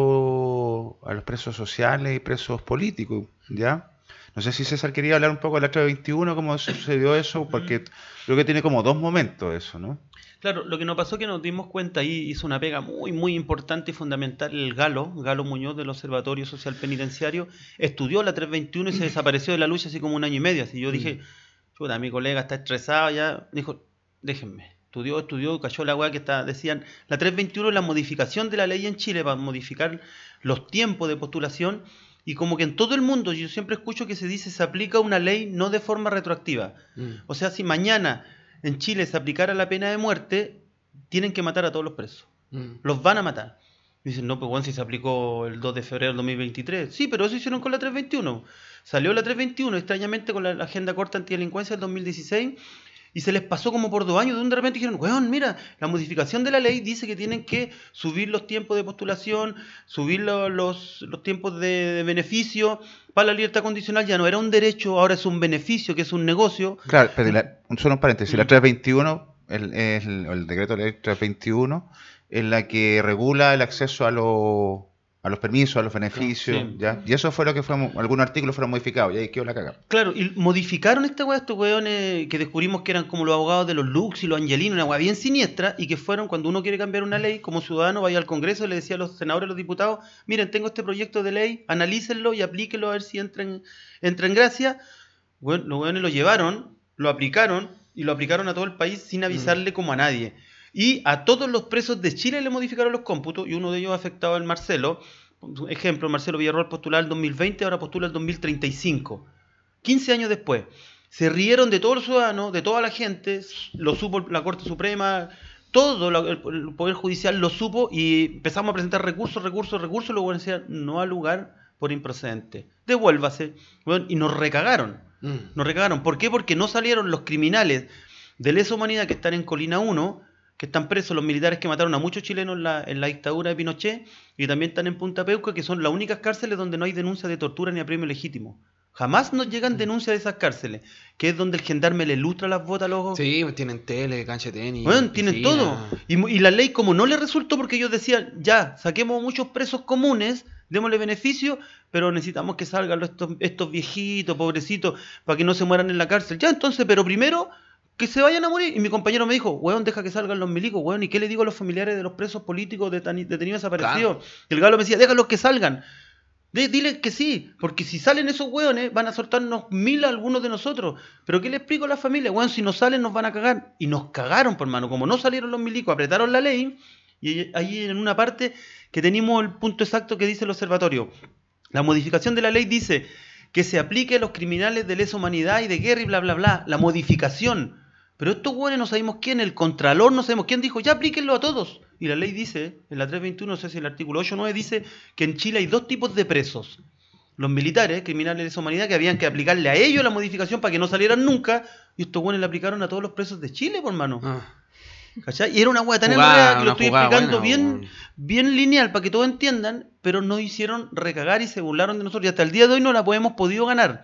vinculó a los presos sociales y presos políticos, ¿ya? No sé si César quería hablar un poco de la trescientos veintiuno, cómo sucedió eso, porque creo que tiene como dos momentos eso, ¿no? Claro, lo que nos pasó es que nos dimos cuenta, ahí hizo una pega muy, muy importante y fundamental el Galo, Galo Muñoz del Observatorio Social Penitenciario, estudió la trescientos veintiuno y se desapareció de la lucha así como un año y medio. Así yo dije, chuta, mi colega está estresado ya, dijo, déjenme. Estudió, estudió, cayó la weá que está, decían, la trescientos veintiuno es la modificación de la ley en Chile para modificar los tiempos de postulación, y como que en todo el mundo, yo siempre escucho que se dice, se aplica una ley no de forma retroactiva. Mm. O sea, si mañana en Chile se aplicara la pena de muerte, tienen que matar a todos los presos. Mm. Los van a matar. Y dicen, no, pues bueno, si se aplicó el dos de febrero del dos mil veintitrés. Sí, pero eso hicieron con la trescientos veintiuno. Salió la trescientos veintiuno, extrañamente, con la, la Agenda Corta Antidelincuencia del dos mil dieciséis, y se les pasó como por dos años. De un de repente dijeron, weón, mira, la modificación de la ley dice que tienen que subir los tiempos de postulación, subir los, los, los tiempos de, de beneficio para la libertad condicional. Ya no era un derecho, ahora es un beneficio, que es un negocio. Claro, pero la, solo un paréntesis, la trescientos veintiuno, el, el, el decreto de ley trescientos veintiuno, es la que regula el acceso a los... a los permisos, a los beneficios, sí. ¿Ya? Y eso fue lo que fue, algunos artículos fueron modificados, y ahí quedó la cagada. Claro, y modificaron esta weá, estos weones que descubrimos que eran como los abogados de los Lux y los Angelinos, una weá bien siniestra, y que fueron, cuando uno quiere cambiar una ley, como ciudadano, vaya al Congreso y le decía a los senadores, a los diputados, miren, tengo este proyecto de ley, analícenlo y aplíquenlo a ver si entra en, entra en gracia. Bueno, los weones lo llevaron, lo aplicaron, y lo aplicaron a todo el país sin avisarle mm. como a nadie. Y a todos los presos de Chile le modificaron los cómputos, y uno de ellos afectaba al Marcelo. Ejemplo, Marcelo Villarroel postulaba el dos mil veinte, ahora postula el dos mil treinta y cinco. quince años después. Se rieron de todos los ciudadanos, de toda la gente, lo supo la Corte Suprema, todo la, el, el Poder Judicial lo supo, y empezamos a presentar recursos, recursos, recursos, y luego decían, no al lugar por improcedente. Devuélvase. Bueno, y nos recagaron. Mm. Nos recagaron. ¿Por qué? Porque no salieron los criminales de lesa humanidad que están en Colina uno, que están presos, los militares que mataron a muchos chilenos en la, en la dictadura de Pinochet, y también están en Punta Peuca, que son las únicas cárceles donde no hay denuncia de tortura ni apremio legítimo. Jamás nos llegan denuncias de esas cárceles, que es donde el gendarme le lustra las botas a los ojos. Sí, tienen tele, cancha de tenis. Bueno, tienen piscina. Todo. Y, y la ley, como no le resultó, porque ellos decían, ya, saquemos muchos presos comunes, démosle beneficio, pero necesitamos que salgan estos, estos viejitos, pobrecitos, para que no se mueran en la cárcel. Ya, entonces, pero primero... que se vayan a morir. Y mi compañero me dijo, weón, deja que salgan los milicos, weón. ¿Y qué le digo a los familiares de los presos políticos detenidos desaparecidos? Claro. El Galo me decía, déjalos que salgan. De, dile que sí, porque si salen esos weones, van a soltarnos mil a algunos de nosotros. Pero ¿qué le explico a la familia? Weón, si no salen, nos van a cagar. Y nos cagaron, por mano. Como no salieron los milicos, apretaron la ley. Y ahí en una parte que tenemos el punto exacto que dice el observatorio. La modificación de la ley dice que se aplique a los criminales de lesa humanidad y de guerra y bla, bla, bla. La modificación. Pero estos hueones no sabemos quién, el Contralor no sabemos quién dijo, ya aplíquenlo a todos. Y la ley dice, en la trescientos veintiuno, no sé si el artículo ocho o nueve, dice que en Chile hay dos tipos de presos. Los militares, criminales de lesa humanidad, que habían que aplicarle a ellos la modificación para que no salieran nunca, y estos hueones le aplicaron a todos los presos de Chile, por mano. Ah. ¿Cachai? Y era una hueá tan enredada que lo estoy explicando buena, bien, bien lineal para que todos entiendan, pero no hicieron recagar y se burlaron de nosotros. Y hasta el día de hoy no la hemos podido ganar.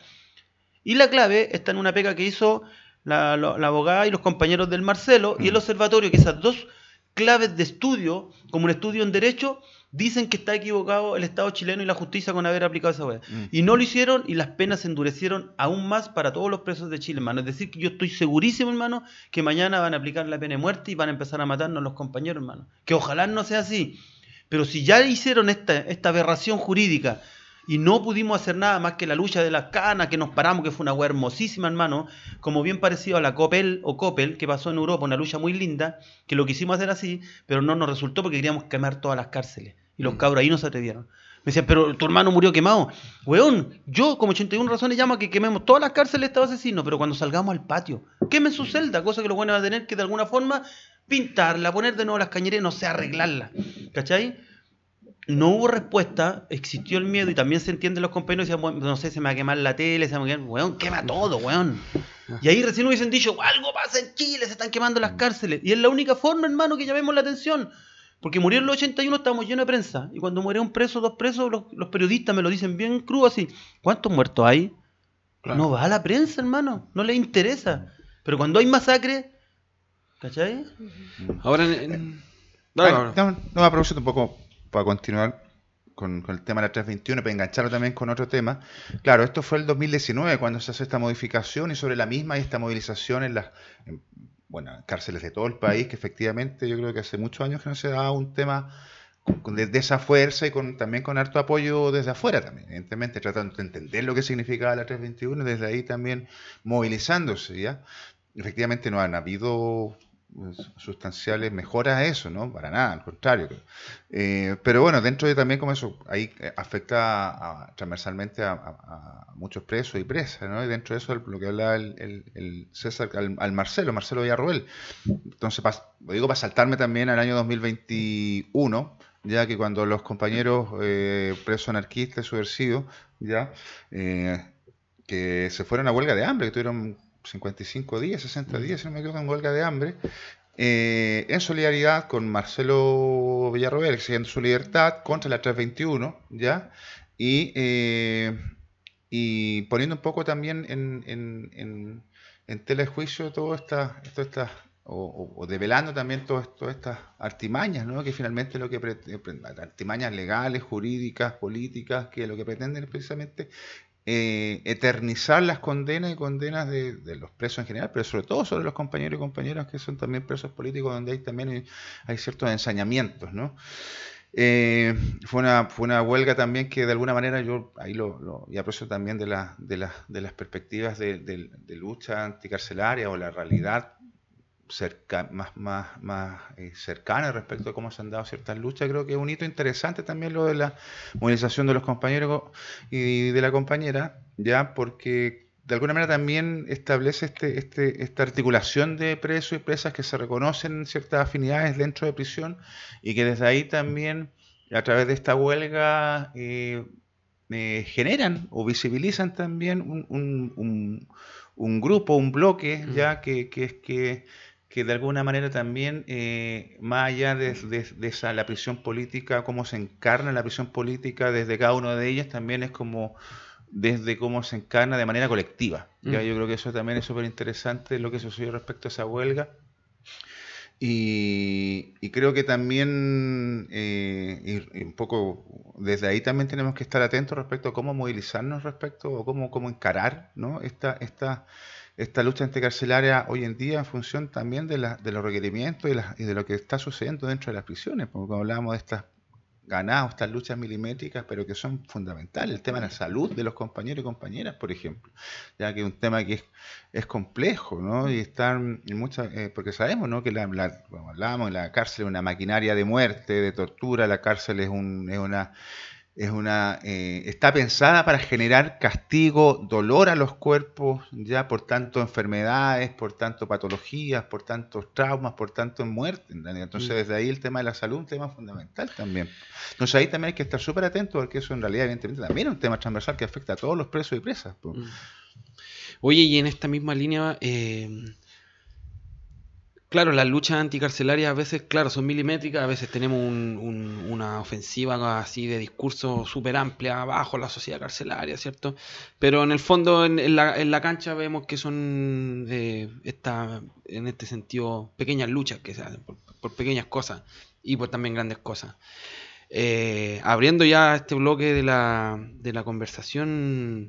Y la clave está en una pega que hizo... La, la, la abogada y los compañeros del Marcelo, mm. y el observatorio, que esas dos claves de estudio, como un estudio en derecho, dicen que está equivocado el Estado chileno y la justicia con haber aplicado esa wea. Mm. Y no lo hicieron, y las penas se endurecieron aún más para todos los presos de Chile, hermano. Es decir, que yo estoy segurísimo, hermano, que mañana van a aplicar la pena de muerte y van a empezar a matarnos los compañeros, hermano. Que ojalá no sea así. Pero si ya hicieron esta, esta aberración jurídica y no pudimos hacer nada más que la lucha de las canas, que nos paramos, que fue una hueá hermosísima, hermano, como bien parecido a la Copel o Coppel, que pasó en Europa, una lucha muy linda, que lo quisimos hacer así, pero no nos resultó porque queríamos quemar todas las cárceles. Y los cabros ahí no se atrevieron. Me decían, pero tu hermano murió quemado. Weón, yo como ochenta y una razones llamo a que quememos todas las cárceles de Estado asesino, pero cuando salgamos al patio, quemen su celda, cosa que los buenos van a tener que de alguna forma pintarla, poner de nuevo las cañerías, no sé, arreglarla. ¿Cachai? No hubo respuesta, existió el miedo y también se entiende los compañeros, decían, bueno, no sé, se me va a quemar la tele, se me va a quemar, weón, quema todo, weón. Y ahí recién hubiesen dicho, algo pasa en Chile, se están quemando las cárceles. Y es la única forma, hermano, que llamemos la atención. Porque murió en los ochenta y uno, estábamos llenos de prensa. Y cuando muere un preso, dos presos, los, los periodistas me lo dicen bien crudo así. ¿Cuántos muertos hay? Claro. No va a la prensa, hermano, no le interesa. Pero cuando hay masacre, ¿cachai? Ahora... En... No, no, no, no, a propósito un poco... para continuar con, con el tema de la trescientos veintiuno, para engancharlo también con otro tema. Claro, esto fue el dos mil diecinueve cuando se hace esta modificación y sobre la misma y esta movilización en las en, bueno, cárceles de todo el país, que efectivamente yo creo que hace muchos años que no se daba un tema con, con, de, de esa fuerza y con, también con harto apoyo desde afuera también, evidentemente tratando de entender lo que significaba la trescientos veintiuno y desde ahí también movilizándose, ¿ya? Efectivamente no han habido sustanciales mejoras a eso, ¿no? Para nada, al contrario. Eh, pero bueno, dentro de también como eso, ahí afecta a, a, transversalmente a, a, a muchos presos y presas, ¿no? Y dentro de eso lo que hablaba el, el, el César, al, al Marcelo, Marcelo Villarroel. Entonces, pa, lo digo para saltarme también al año dos mil veintiuno, ya que cuando los compañeros eh, presos anarquistas subversivos, ya, eh, que se fueron a huelga de hambre, que tuvieron cincuenta y cinco días, sesenta días, si no me equivoco, en huelga de hambre, eh, en solidaridad con Marcelo Villarroel, exigiendo su libertad contra la trescientos veintiuno, ¿ya? Y, eh, y poniendo un poco también en, en, en, en tela de juicio todas estas, toda esta, o, o develando también todas, todas estas artimañas, ¿no? Que finalmente lo que pretenden, artimañas legales, jurídicas, políticas, que lo que pretenden es precisamente Eh, eternizar las condenas y condenas de, de los presos en general, pero sobre todo sobre los compañeros y compañeras que son también presos políticos, donde hay también hay, hay ciertos ensañamientos, ¿no? Eh, fue una fue una huelga también que de alguna manera yo ahí lo, lo y aprecio también de, la, de, la, de las perspectivas de, de, de lucha anticarcelaria o la realidad cerca, más, más, más eh, cercana respecto a cómo se han dado ciertas luchas. Creo que es un hito interesante también lo de la movilización de los compañeros y de la compañera, ya, porque de alguna manera también establece este, este, esta articulación de presos y presas que se reconocen ciertas afinidades dentro de prisión y que desde ahí también, a través de esta huelga, eh, eh, generan o visibilizan también un, un, un, un grupo, un bloque, ya, que, que es que que de alguna manera también, eh, más allá de, de, de esa, la prisión política, cómo se encarna la prisión política desde cada una de ellas, también es como desde cómo se encarna de manera colectiva. ¿Ya? Mm. Yo creo que eso también es súper interesante, lo que sucedió respecto a esa huelga. Y, y creo que también, eh, y, y un poco desde ahí también tenemos que estar atentos respecto a cómo movilizarnos respecto, o cómo, cómo encarar, ¿no? esta, esta esta lucha anticarcelaria hoy en día en función también de, la, de los requerimientos y, la, y de lo que está sucediendo dentro de las prisiones, porque como hablábamos de estas ganadas, estas luchas milimétricas, pero que son fundamentales, el tema de la salud de los compañeros y compañeras, por ejemplo, ya que es un tema que es, es complejo, ¿no? Y están en muchas, eh, porque sabemos, ¿no? Que la, la, como hablábamos, la cárcel es una maquinaria de muerte, de tortura, la cárcel es, un, es una... Es una, eh, está pensada para generar castigo, dolor a los cuerpos, ya por tanto enfermedades, por tanto patologías, por tantos traumas, por tanto muerte. Entonces, desde ahí el tema de la salud es un tema fundamental también. Entonces, ahí también hay que estar súper atentos, porque eso en realidad, evidentemente, también es un tema transversal que afecta a todos los presos y presas. Pues. Oye, y en esta misma línea, eh, claro, las luchas anticarcelarias a veces, claro, son milimétricas, a veces tenemos un, un, una ofensiva así de discurso súper amplia abajo la sociedad carcelaria, ¿cierto? Pero en el fondo, en, en, la, en la cancha vemos que son, eh, esta, en este sentido, pequeñas luchas que se hacen por, por pequeñas cosas y por también grandes cosas. Eh, abriendo ya este bloque de la, de la conversación,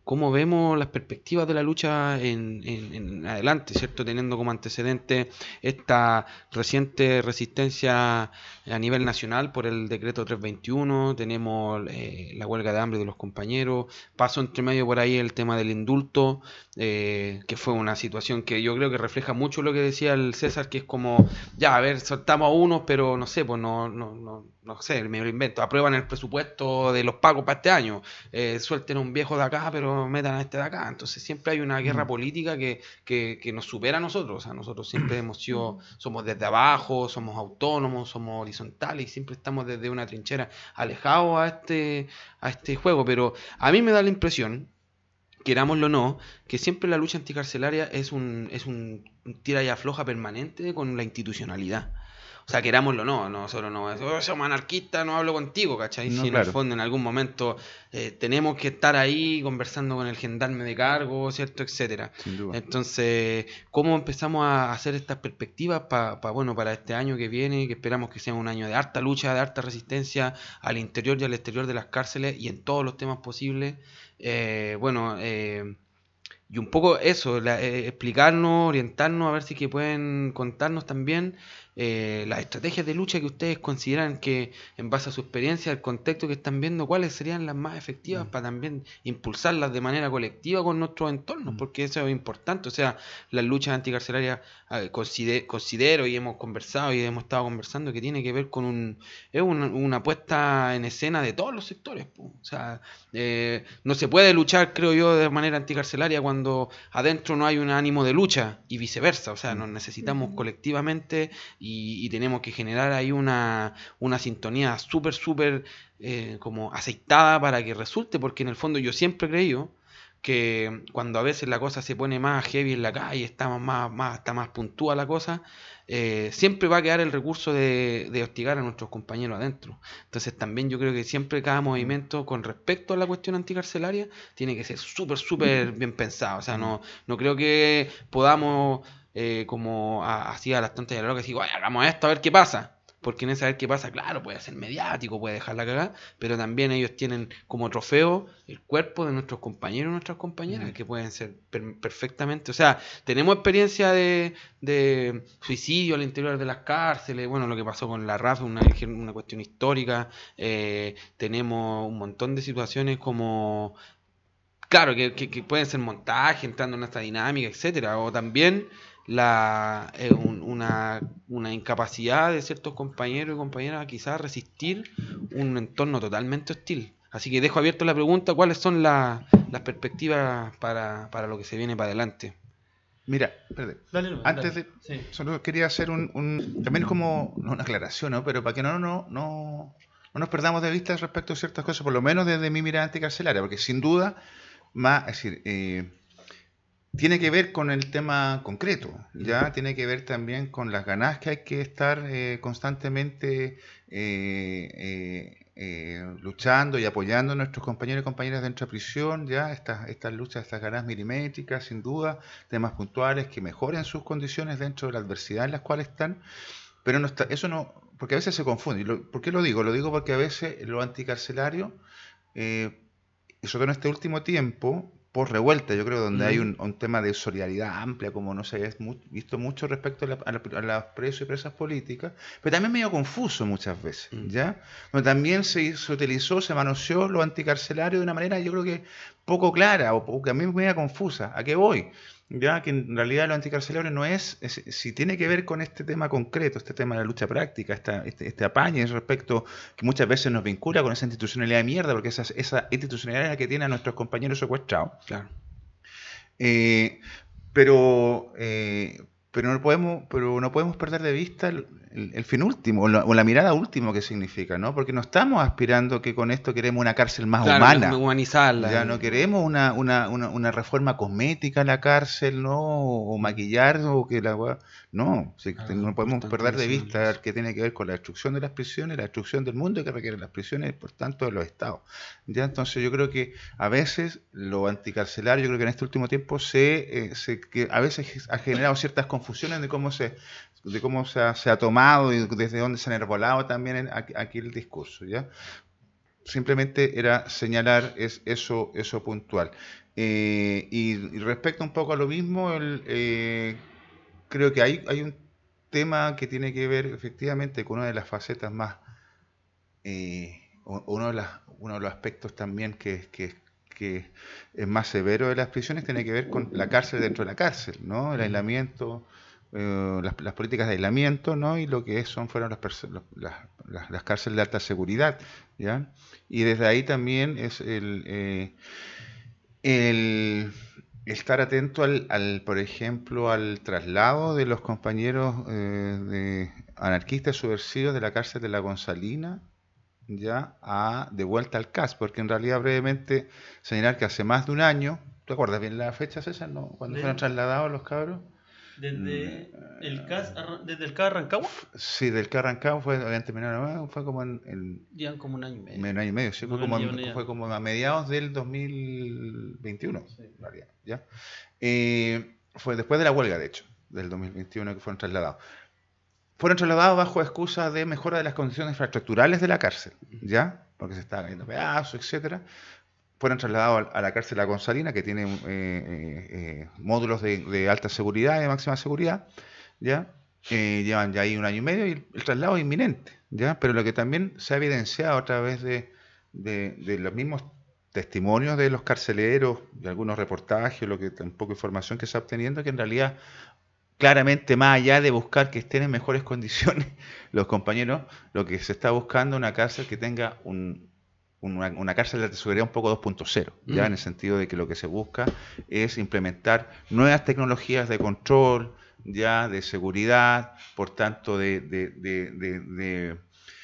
cómo vemos las perspectivas de la lucha en, en, en adelante, ¿cierto? Teniendo como antecedente esta reciente resistencia a nivel nacional por el decreto trescientos veintiuno, tenemos eh, la huelga de hambre de los compañeros, pasó entre medio por ahí el tema del indulto, eh, que fue una situación que yo creo que refleja mucho lo que decía el César, que es como, ya, a ver, soltamos a unos, pero no sé, pues no, no, no, no sé, me lo invento, aprueban el presupuesto de los pagos para este año, eh, suelten a un viejo de acá, pero metan a este de acá. Entonces siempre hay una guerra política que, que, que nos supera a nosotros. O sea, nosotros siempre hemos sido, somos desde abajo, somos autónomos, somos horizontales y siempre estamos desde una trinchera alejados a este, a este juego. Pero a mí me da la impresión, querámoslo o no, que siempre la lucha anticarcelaria es un, es un tira y afloja permanente con la institucionalidad. O sea, querámoslo o no, nosotros no oh, somos anarquistas, no hablo contigo, ¿cachai? No, si claro. en el fondo en algún momento eh, tenemos que estar ahí conversando con el gendarme de cargo, ¿cierto? Etcétera. Sin duda. Entonces, ¿cómo empezamos a hacer estas perspectivas para pa, bueno, para este año que viene, que esperamos que sea un año de harta lucha, de harta resistencia al interior y al exterior de las cárceles y en todos los temas posibles? Eh, bueno, eh, y un poco eso, la, eh, explicarnos, orientarnos, a ver si que pueden contarnos también eh, las estrategias de lucha que ustedes consideran que, en base a su experiencia, el contexto que están viendo, cuáles serían las más efectivas mm. para también impulsarlas de manera colectiva con nuestros entornos, mm. porque eso es importante. O sea, las luchas anticarcelarias eh, consider, considero y hemos conversado y hemos estado conversando que tiene que ver con un es una, una puesta en escena de todos los sectores. Po. O sea, eh, no se puede luchar, creo yo, de manera anticarcelaria cuando adentro no hay un ánimo de lucha y viceversa. O sea, nos necesitamos mm. colectivamente y, y tenemos que generar ahí una, una sintonía súper, súper eh, como aceitada para que resulte, porque en el fondo yo siempre he creído que cuando a veces la cosa se pone más heavy en la calle, está más, más, está más puntúa la cosa, eh, siempre va a quedar el recurso de, de hostigar a nuestros compañeros adentro. Entonces también yo creo que siempre cada movimiento con respecto a la cuestión anticarcelaria tiene que ser súper, súper bien pensado. O sea, no, no creo que podamos... Eh, como a, así a las tontas de la loca, decir, hagamos esto a ver qué pasa, porque en ese a ver qué pasa, claro, puede ser mediático, puede dejar la cagada, pero también ellos tienen como trofeo el cuerpo de nuestros compañeros y nuestras compañeras, mm. que pueden ser per- perfectamente, o sea, tenemos experiencia de, de suicidio al interior de las cárceles, bueno, lo que pasó con la R A F, una, una cuestión histórica, eh, tenemos un montón de situaciones como... Claro, que, que, que pueden ser montaje, entrando en esta dinámica, etcétera, o también la eh, un, una, una incapacidad de ciertos compañeros y compañeras a quizás resistir un entorno totalmente hostil. Así que dejo abierta la pregunta, ¿cuáles son la, las perspectivas para, para lo que se viene para adelante? Mira, espérate. Dale, dale, antes de... Sí. Solo quería hacer un, un... También como una aclaración, ¿no? Pero para que no, no, no, no nos perdamos de vista respecto a ciertas cosas, por lo menos desde mi mirada anticarcelaria, porque sin duda, más, es decir... Eh, tiene que ver con el tema concreto, ya tiene que ver también con las ganas que hay que estar eh, constantemente eh, eh, eh, luchando y apoyando a nuestros compañeros y compañeras dentro de prisión, ya estas, estas luchas, estas ganas milimétricas, sin duda, temas puntuales que mejoren sus condiciones dentro de la adversidad en las cuales están, pero no está, eso no, porque a veces se confunde. Y lo, ¿por qué lo digo? Lo digo porque a veces lo anticarcelario, eh, y sobre todo en este último tiempo, por revuelta, yo creo, donde mm. hay un, un tema de solidaridad amplia, como no se había visto mucho respecto a, la, a, la, a las presos y presas políticas, pero también medio confuso muchas veces, mm. ¿ya? Donde también se, se utilizó, se manoseó lo anticarcelario de una manera, yo creo que poco clara, o, o que a mí me media confusa. ¿A qué voy? Ya que en realidad lo anticarcelario no es, es, si tiene que ver con este tema concreto, este tema de la lucha práctica, esta, este, este apañe respecto que muchas veces nos vincula con esa institucionalidad de mierda, porque esa, esa institucionalidad es la que tiene a nuestros compañeros secuestrados. Claro. Eh, pero, eh, pero, no podemos, pero no podemos perder de vista el, el, el fin último, o la, o la mirada última que significa, ¿no? Porque no estamos aspirando que con esto queremos una cárcel más claro, humana. Humanizarla. Ya no queremos una, una, una, una reforma cosmética a la cárcel, ¿no? O maquillar, o que la... No, sí, ah, no podemos perder de vista el que tiene que ver con la destrucción de las prisiones, la destrucción del mundo que requieren las prisiones y por tanto de los estados. Ya, entonces yo creo que a veces lo anticarcelario, yo creo que en este último tiempo se, eh, se que a veces ha generado ciertas confusiones de cómo se de cómo se ha, se ha tomado y desde dónde se han enarbolado también en, aquí, aquí el discurso, ¿ya? Simplemente era señalar es, eso, eso puntual. Eh, y, y respecto un poco a lo mismo, el, eh, creo que hay, hay un tema que tiene que ver efectivamente con una de las facetas más, eh, uno, de las, uno de los aspectos también que, que, que es más severo de las prisiones, tiene que ver con la cárcel dentro de la cárcel, ¿no? El aislamiento, eh, las, las políticas de aislamiento, ¿no? Y lo que son fueron las, las, las, las cárceles de alta seguridad, ¿ya? Y desde ahí también es el, eh, el estar atento al, al, por ejemplo, al traslado de los compañeros eh, de anarquistas subversivos de la cárcel de la Gonzalina, ya a, de vuelta al C A S, porque en realidad brevemente señalar que hace más de un año, ¿te acuerdas bien la fecha, César, no? Cuando de, fueron trasladados los cabros? Desde el C A S, desde el C A S Rancagua. Sí, del C A S Rancagua fue, habían terminado, fue como en, en Llevan como un año y medio. Un año y medio, sí, fue, No, como, no, no, fue como a mediados del dos mil veintiuno, Sí. en realidad, ¿ya? Eh, fue después de la huelga, de hecho, del dos mil veintiuno que fueron trasladados. Fueron trasladados bajo excusa de mejora de las condiciones infraestructurales de la cárcel, ¿ya? Porque se estaba cayendo pedazos, etcétera. Fueron trasladados a la cárcel La Gonzalina, que tiene eh, eh, eh, módulos de, de alta seguridad y de máxima seguridad, ¿ya? Eh, llevan ya ahí un año y medio y el, el traslado es inminente, ¿ya? Pero lo que también se ha evidenciado a través de, de, de los mismos testimonios de los carceleros, de algunos reportajes, lo que un poco de información que se está obteniendo, que en realidad claramente, más allá de buscar que estén en mejores condiciones los compañeros, lo que se está buscando es una cárcel que tenga un, una, una cárcel de alta seguridad un poco dos punto cero, ya mm. en el sentido de que lo que se busca es implementar nuevas tecnologías de control, ya de seguridad, por tanto de, de, de, de, de,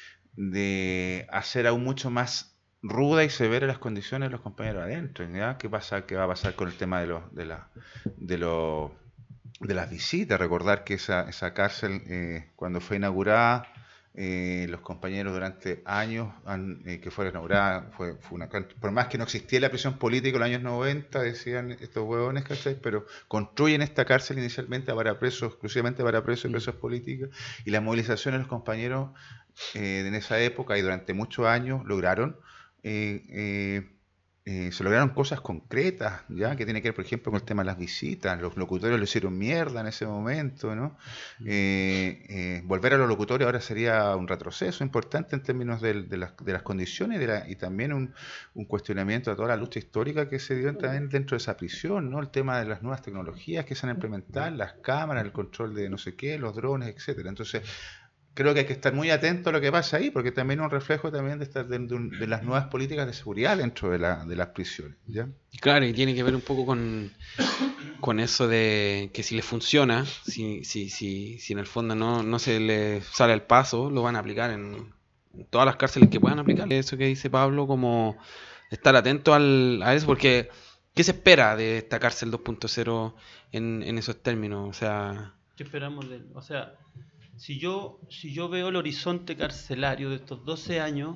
de hacer aún mucho más ruda y severa las condiciones de los compañeros adentro, ¿ya? ¿Qué pasa? ¿Qué va a pasar con el tema de los de la de los de las visitas? Recordar que esa, esa cárcel, eh, cuando fue inaugurada, eh, los compañeros durante años han, eh, que fue inaugurada, fue, fue una, por más que no existía la prisión política en los años noventa, decían estos huevones, ¿cachai? Pero construyen esta cárcel inicialmente para presos, exclusivamente para presos y presos políticos, y las movilizaciones de los compañeros eh, en esa época y durante muchos años lograron eh, eh, Eh, se lograron cosas concretas, ya que tiene que ver, por ejemplo, con el tema de las visitas. Los locutorios le hicieron mierda en ese momento, ¿no? Eh, eh, volver a los locutorios ahora sería un retroceso importante en términos de, de, las, de las condiciones de la, y también un, un cuestionamiento a toda la lucha histórica que se dio también dentro de esa prisión, ¿no? El tema de las nuevas tecnologías que se han implementado, las cámaras, el control de no sé qué, los drones, etcétera. Entonces, creo que hay que estar muy atento a lo que pasa ahí, porque también es un reflejo también de, estas, de, de, de las nuevas políticas de seguridad dentro de, la, de las prisiones, ¿ya? Claro, y tiene que ver un poco con, con eso de que si les funciona, si, si, si, si en el fondo no, no se les sale al paso, lo van a aplicar en, en todas las cárceles que puedan aplicar. Eso que dice Pablo, como estar atento al, a eso, porque ¿qué se espera de esta cárcel dos punto cero en, en esos términos? O sea, ¿qué esperamos de él? O sea, Si yo, si yo veo el horizonte carcelario de estos doce años,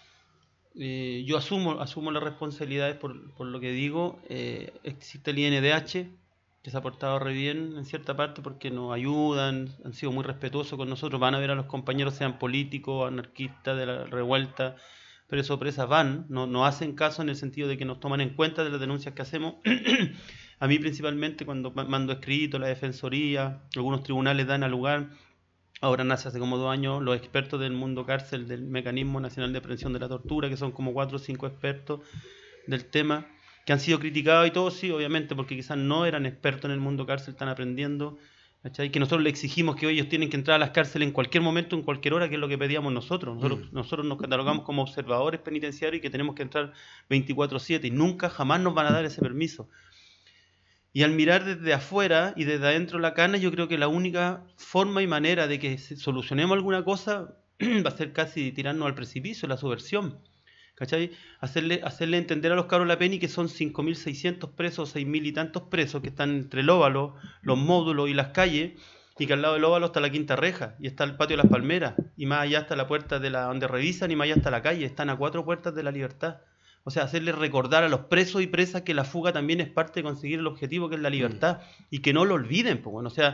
eh, yo asumo, asumo las responsabilidades por, por lo que digo. Eh, existe el I N D H, que se ha portado re bien en cierta parte porque nos ayudan, han sido muy respetuosos con nosotros, van a ver a los compañeros, sean políticos, anarquistas, de la revuelta, presos, presas, van, no, no hacen caso en el sentido de que nos toman en cuenta de las denuncias que hacemos. A mí principalmente cuando mando escrito, la defensoría, algunos tribunales dan a lugar. Ahora nace hace como dos años los expertos del mundo cárcel del Mecanismo Nacional de Prevención de la Tortura, que son como cuatro o cinco expertos del tema, que han sido criticados y todo, sí, obviamente, porque quizás no eran expertos en el mundo cárcel, están aprendiendo, ¿cachai? Que nosotros le exigimos que ellos tienen que entrar a las cárceles en cualquier momento, en cualquier hora, que es lo que pedíamos nosotros. Nosotros, mm. nosotros nos catalogamos como observadores penitenciarios y que tenemos que entrar veinticuatro siete y nunca, jamás nos van a dar ese permiso. Y al mirar desde afuera y desde adentro la cana, yo creo que la única forma y manera de que solucionemos alguna cosa va a ser casi tirarnos al precipicio, la subversión, ¿cachai? Hacerle, hacerle entender a los cabros la peni que son cinco mil seiscientos presos, seis mil y tantos presos que están entre el óvalo, los módulos y las calles, y que al lado del óvalo está la quinta reja, y está el patio de las palmeras, y más allá está la puerta de la donde revisan, y más allá está la calle, están a cuatro puertas de la libertad. O sea, hacerles recordar a los presos y presas que la fuga también es parte de conseguir el objetivo que es la libertad, mm. y que no lo olviden, pues, bueno, o sea,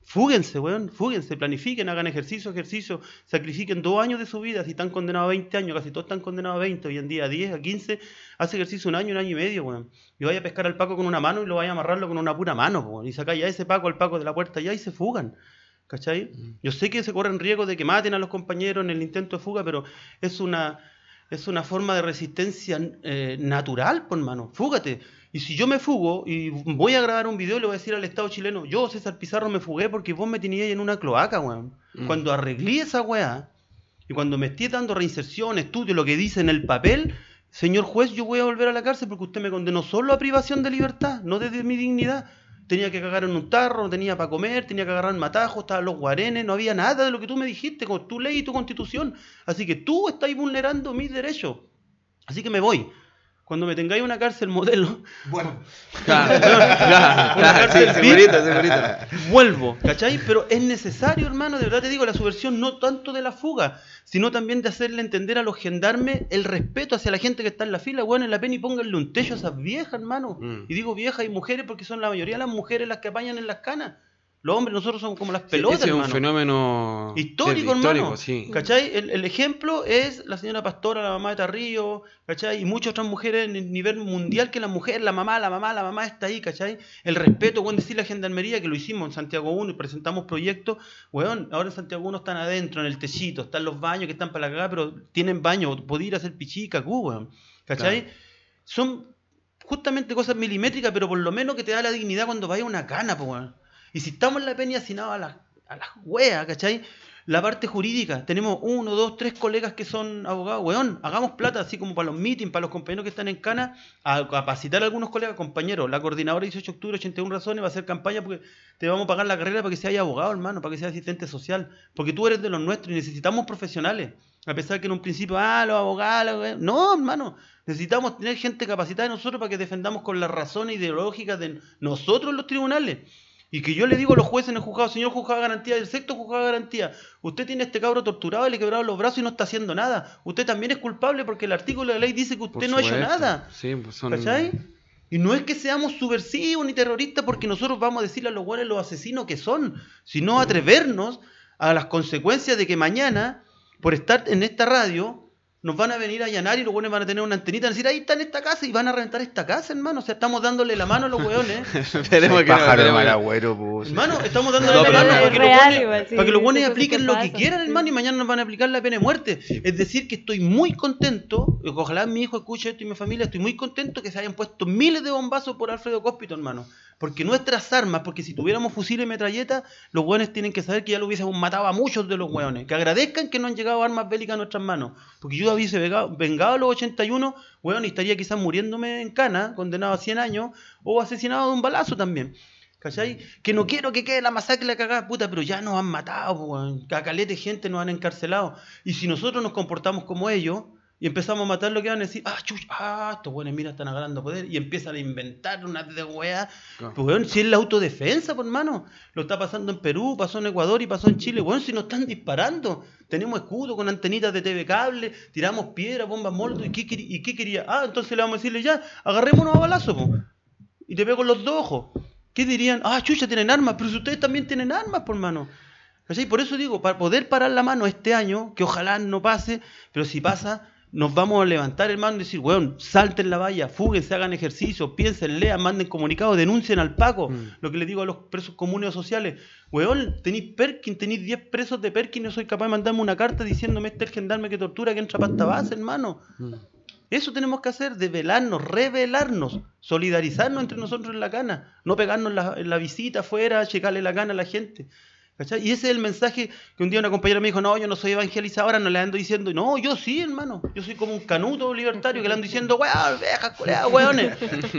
Fúguense, weón, fúguense, planifiquen, hagan ejercicio, ejercicio, sacrifiquen dos años de su vida, si están condenados a veinte años, casi todos están condenados a veinte, hoy en día a diez, a quince, hace ejercicio un año, un año y medio, weón. Y vaya a pescar al Paco con una mano y lo vaya a amarrarlo con una pura mano, weón. Y sacáis a ese Paco, al Paco de la puerta ya y se fugan, ¿cachai? Yo sé que se corren riesgo de que maten a los compañeros en el intento de fuga, pero es una, es una forma de resistencia eh, natural, por mano, fúgate. Y si yo me fugo y voy a grabar un video, le voy a decir al Estado chileno, yo, César Pizarro, me fugué porque vos me teníais en una cloaca, weón. Mm. Cuando arreglé esa weá, y cuando me esté dando reinserción, estudio, lo que dice en el papel, señor juez, yo voy a volver a la cárcel porque usted me condenó solo a privación de libertad, no desde mi dignidad. Tenía que cagar en un tarro, no tenía para comer, tenía que agarrar matajos, estaban los guarenes, no había nada de lo que tú me dijiste con tu ley y tu constitución. Así que tú estás vulnerando mis derechos. Así que me voy. Cuando me tengáis una cárcel modelo, Bueno, Claro, claro, una claro, sí, cárcel V I P, segurito, segurito. vuelvo, ¿cachai? Pero es necesario, hermano, de verdad te digo, la subversión no tanto de la fuga, sino también de hacerle entender a los gendarmes el respeto hacia la gente que está en la fila, bueno, en la pena y pónganle un techo a esas viejas, hermano. Mm. Y digo viejas y mujeres porque son la mayoría de las mujeres las que apañan en las canas. Los hombres, nosotros somos como las Sí, pelotas, ese es un hermano. fenómeno Histórico, histórico, hermano. sí. ¿Cachai? El, el ejemplo es la señora Pastora, la mamá de Tarrillo, ¿cachai? Y muchas otras mujeres en el nivel mundial que la mujer, la mamá, la mamá, la mamá está ahí, ¿cachai? El respeto, bueno, decir la gendarmería que lo hicimos en Santiago uno y presentamos proyectos, weón, ahora en Santiago uno están adentro, en el techito, están los baños que están para la cagada, pero tienen baño, podés ir a hacer pichí, cacú, weón, ¿cachai? Claro. Son justamente cosas milimétricas, pero por lo menos que te da la dignidad cuando vayas a una cana, po, weón. Y si estamos en la peña hacinados a las a las weas, ¿cachai? La parte jurídica, tenemos uno, dos, tres colegas que son abogados, weón, hagamos plata así como para los meetings, para los compañeros que están en cana, a capacitar a algunos colegas, compañeros, la coordinadora dieciocho de octubre, ochenta y una razones, va a hacer campaña porque te vamos a pagar la carrera para que seas abogado, hermano, para que seas asistente social, porque tú eres de los nuestros y necesitamos profesionales, a pesar que en un principio, ah, los abogados, no, hermano, necesitamos tener gente capacitada de nosotros para que defendamos con las razones ideológicas de nosotros en los tribunales. Y que yo le digo a los jueces en el juzgado, señor juzgado de garantía, del sexto juzgado de garantía, usted tiene a este cabro torturado y le quebraron los brazos y no está haciendo nada. Usted también es culpable porque el artículo de la ley dice que usted Por no ha hecho supuesto. nada. Sí, pues son... ¿Cachai? Y no es que seamos subversivos ni terroristas porque nosotros vamos a decirle a los buenos los asesinos que son, sino atrevernos a las consecuencias de que mañana, por estar en esta radio, nos van a venir a allanar y los buenos van a tener una antenita y decir, ahí está en esta casa y van a reventar esta casa, hermano. O sea, estamos dándole la mano a los hueones. Esperemos que no, pájaro de esperemos mal que no. agüero, pues. Hermano, estamos dándole No, la pero mano es para que, los real buenos, igual, sí, para que los buenos esas cosas apliquen que lo que pasan, quieran, sí. hermano, y mañana nos van a aplicar la pena de muerte. Es decir, que estoy muy contento, ojalá mi hijo escuche esto y mi familia, estoy muy contento que se hayan puesto miles de bombazos por Alfredo Cóspito, hermano. Porque nuestras armas, porque si tuviéramos fusiles y metralletas, los hueones tienen que saber que ya lo hubiésemos matado a muchos de los hueones. Que agradezcan que no han llegado armas bélicas a nuestras manos. Porque yo hubiese vengado, vengado a los ochenta y uno, hueón, y estaría quizás muriéndome en cana, condenado a cien años, o asesinado de un balazo también. ¿Cachai? Que no quiero que quede la masacre la cagada, puta, pero ya nos han matado, hueón. A caleta de gente nos han encarcelado. Y si nosotros nos comportamos como ellos, y empezamos a matar, lo que van a decir, ah, chuch, ah, estos buenos, mira, están agarrando poder, y empiezan a inventar unas de weá. Claro. Pues, weón, si es la autodefensa, por hermano. Lo está pasando en Perú, pasó en Ecuador y pasó en Chile. Weón, si nos están disparando. Tenemos escudo con antenitas de T V cable, tiramos piedras, bombas molotov, ¿y qué, quería? ¿y qué quería? Ah, entonces le vamos a decirle ya, agarrémonos a balazo, po. Y te pego los dos ojos. ¿Qué dirían? Ah, chucha, tienen armas, pero si ustedes también tienen armas, por hermano. ¿Cachai? Por eso digo, para poder parar la mano este año, que ojalá no pase, pero si pasa, nos vamos a levantar, hermano, y decir, weón, salten la valla, fúguense, hagan ejercicio, piensen, lean, manden comunicados, denuncien al Paco. Mm. Lo que les digo a los presos comunes o sociales, weón, tenéis Perkin, tenéis diez presos de Perkin, no soy capaz de mandarme una carta diciéndome este es el gendarme que tortura, que entra para esta base, hermano. Mm. Eso tenemos que hacer, develarnos, revelarnos, solidarizarnos entre nosotros en la cana, no pegarnos la, en la visita afuera, checarle la cana a la gente. ¿Cachai? Y ese es el mensaje que un día una compañera me dijo, no, yo no soy evangelizadora, no le ando diciendo, no, yo sí, hermano, yo soy como un canuto libertario que le ando diciendo, weón, viejas, culeadas, weones.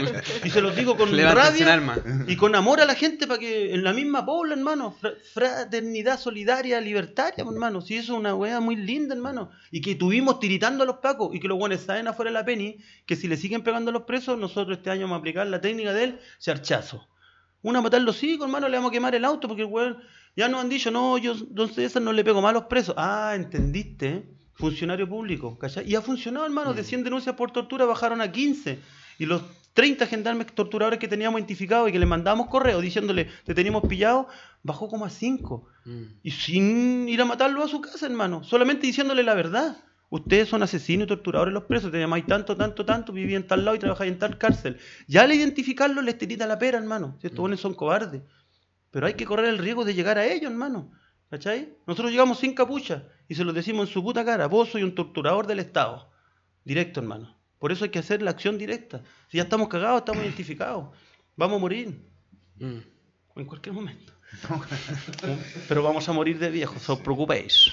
Y se los digo con Levántense en rabia arma. y con amor a la gente para que en la misma pobla, hermano, fra- fraternidad solidaria, libertaria, hermano, si eso es una wea muy linda, hermano, y que tuvimos tiritando a los pacos y que los buenos saben afuera de la Penny que si le siguen pegando a los presos, nosotros este año vamos a aplicar la técnica del charchazo. Una matar los hijos, hermano, le vamos a quemar el auto porque el weón, ya nos han dicho, no, yo, don César, no le pego más a los presos. Ah, entendiste, ¿eh? Funcionario público, ¿cachai? Y ha funcionado, hermano, de cien denuncias por tortura bajaron a quince. Y los treinta gendarmes torturadores que teníamos identificados y que les mandábamos correo diciéndole, te teníamos pillado, bajó como a cinco. Mm. Y sin ir a matarlo a su casa, hermano. Solamente diciéndole la verdad. Ustedes son asesinos y torturadores los presos, te llamáis tanto, tanto, tanto, vivían en tal lado y trabajáis en tal cárcel. Ya al identificarlo les tirita la pera, hermano. Si estos buenos son cobardes. Pero hay que correr el riesgo de llegar a ellos, hermano. ¿Cachai? Nosotros llegamos sin capucha y se lo decimos en su puta cara. Vos soy un torturador del Estado. Directo, hermano. Por eso hay que hacer la acción directa. Si ya estamos cagados, estamos identificados. Vamos a morir. Mm. En cualquier momento. Pero vamos a morir de viejos, no os preocupéis.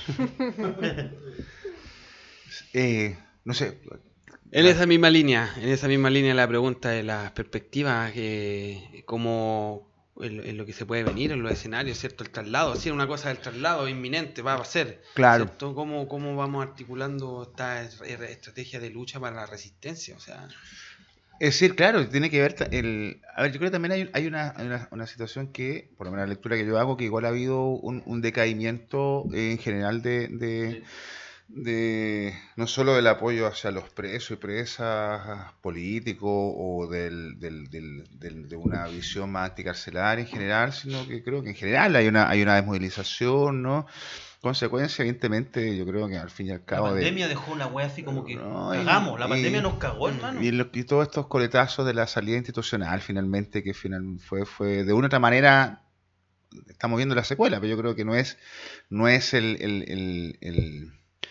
eh, no sé. En esa misma línea, en esa misma línea la pregunta de las perspectivas, eh, como en, en lo que se puede venir, en los escenarios, ¿cierto? El traslado, si una cosa del traslado inminente va a ser, claro. ¿cierto? ¿Cómo, cómo vamos articulando esta estrategia de lucha para la resistencia? O sea, es decir, claro, tiene que ver, el, a ver, yo creo que también hay, hay, una, hay una, una situación que, por lo menos la lectura que yo hago, que igual ha habido un, un decaimiento eh, en general de, de, sí. de, no solo del apoyo hacia los presos y presas políticos o del, del, del, del, de una visión más anticarcelaria en general, sino que creo que en general hay una, hay una desmovilización, ¿no? Consecuencia, evidentemente, yo creo que al fin y al cabo... La pandemia de, dejó una wea así como que no, cagamos, y, la pandemia y, nos cagó, hermano. Y, lo, y todos estos coletazos de la salida institucional, finalmente, que final fue, fue de una u otra manera, estamos viendo la secuela, pero yo creo que no es, no es el, el, el, el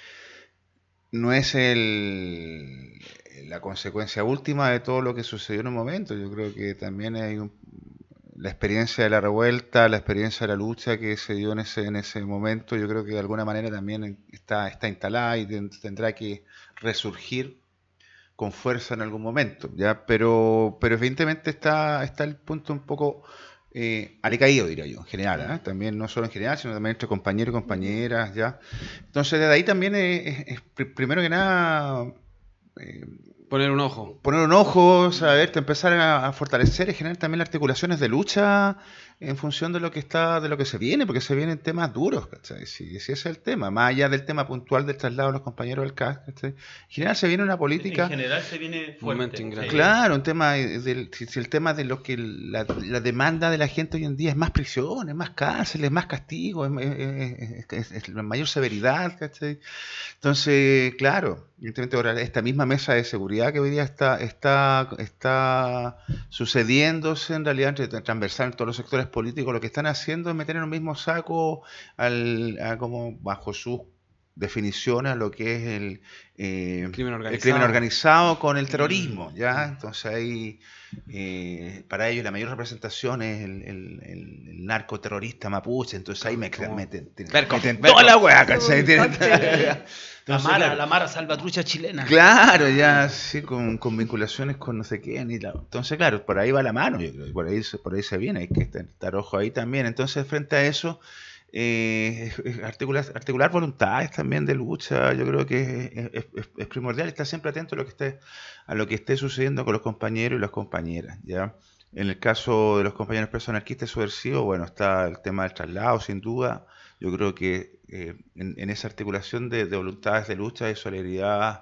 no es el la consecuencia última de todo lo que sucedió en un momento. Yo creo que también hay un la experiencia de la revuelta, la experiencia de la lucha que se dio en ese en ese momento, yo creo que de alguna manera también está, está instalada y tendrá que resurgir con fuerza en algún momento, ya, pero pero evidentemente está está el punto un poco eh, alicaído, diría yo, en general, ¿eh? También no solo en general, sino también entre compañeros y compañeras, ya. Entonces desde ahí también es, es, es primero que nada eh, poner un ojo. Poner un ojo, saber, empezar a, a fortalecer y generar también las articulaciones de lucha en función de lo que está, de lo que se viene, porque se vienen temas duros, ¿cachai? Si, si ese es el tema, más allá del tema puntual del traslado de los compañeros del C A S, ¿cachai? En general se viene una política. En general se viene fuerte. Sí. Claro, un tema del, si, si el tema de lo que la, la demanda de la gente hoy en día es más prisiones, más cárceles, más castigos, es, es, es, es, es mayor severidad, ¿cachai? Entonces, claro, evidentemente ahora esta misma mesa de seguridad que hoy día está, está, está sucediendo en realidad entre transversal en todos los sectores políticos, lo que están haciendo es meter en un mismo saco al, a como bajo sus definiciones a lo que es el, eh, crimen organizado. el crimen organizado con el terrorismo, ¿ya? Entonces ahí eh, para ellos la mayor representación es el, el, el, el narcoterrorista mapuche, entonces ahí me meten toda la hueá, ¿cachai? La Mara, la Mara Salvatrucha chilena. Claro, ya sí, con, con vinculaciones con no sé quién. Y la, entonces, claro, por ahí va la mano, yo creo, por ahí, por ahí se viene, hay que estar, estar ojo ahí también. Entonces, frente a eso, eh, articular, articular voluntades también de lucha, yo creo que es, es, es, es primordial estar siempre atento a lo que esté, a lo que esté sucediendo con los compañeros y las compañeras, ¿ya? En el caso de los compañeros presos anarquistas subversivos, bueno, está el tema del traslado, sin duda. Yo creo que eh, en, en esa articulación de, de voluntades de lucha, de solidaridad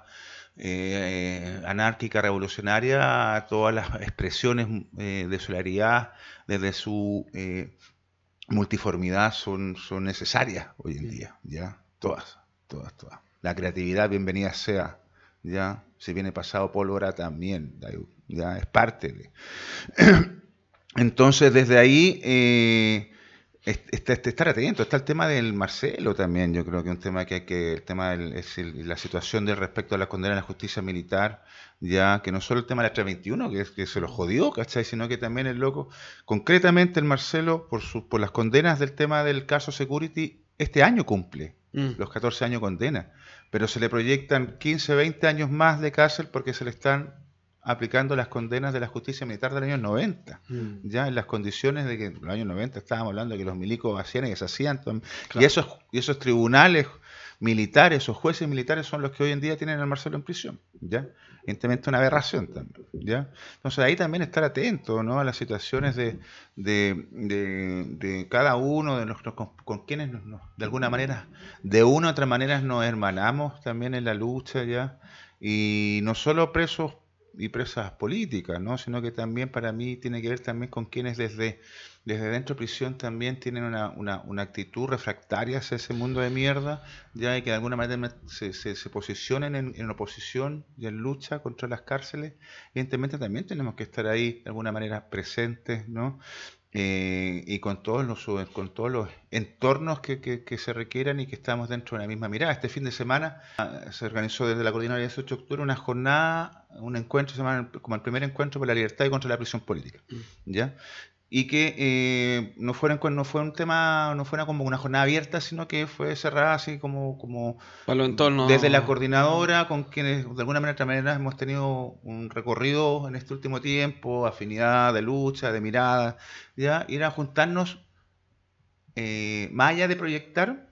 eh, anárquica, revolucionaria, todas las expresiones eh, de solidaridad desde su eh, multiformidad son, son necesarias hoy en día, ¿ya? Todas, todas, todas. La creatividad, bienvenida sea, ¿ya? Si viene pasado pólvora también, ya es parte de... Entonces, desde ahí... Eh, estar atento, está el tema del Marcelo también, yo creo que un tema que hay que, el tema del, es el, la situación del respecto a la condena de la justicia militar, ya que no solo el tema de la tres veintiuno, que, que se lo jodió, ¿cachai? Sino que también el loco, concretamente el Marcelo, por sus, por las condenas del tema del caso Security, este año cumple mm. los catorce años condena, pero se le proyectan quince, veinte años más de cárcel porque se le están aplicando las condenas de la justicia militar del año noventa, mm. ya en las condiciones de que en los años noventa estábamos hablando de que los milicos hacían y deshacían, claro. y, esos, y esos tribunales militares, esos jueces militares son los que hoy en día tienen al Marcelo en prisión, ¿ya? Evidentemente una aberración también, ¿ya? Entonces ahí también estar atento, ¿no? A las situaciones de, de, de, de cada uno de nosotros con, con quienes nos, nos, de alguna manera, de una u otra manera nos hermanamos también en la lucha, ¿ya? Y no solo presos y presas políticas, ¿no? Sino que también para mí tiene que ver también con quienes desde, desde dentro de prisión también tienen una, una, una actitud refractaria hacia ese mundo de mierda, ya y que de alguna manera se, se, se posicionen en, en oposición y en lucha contra las cárceles. Evidentemente también tenemos que estar ahí de alguna manera presentes, ¿no? Eh, y con todos los con todos los entornos que, que, que se requieran y que estamos dentro de la misma mirada. Este fin de semana uh, se organizó desde la Coordinadora del dieciocho de octubre una jornada, un encuentro, se llama como el primer encuentro por la libertad y contra la prisión política, ¿ya? Y que eh, no, fueron, no fue un tema, no fue una, como una jornada abierta, sino que fue cerrada así como, como Para los entornos. Desde la coordinadora, con quienes de alguna manera, otra manera hemos tenido un recorrido en este último tiempo, afinidad de lucha, de mirada, ya, ir a juntarnos, eh, más allá de proyectar,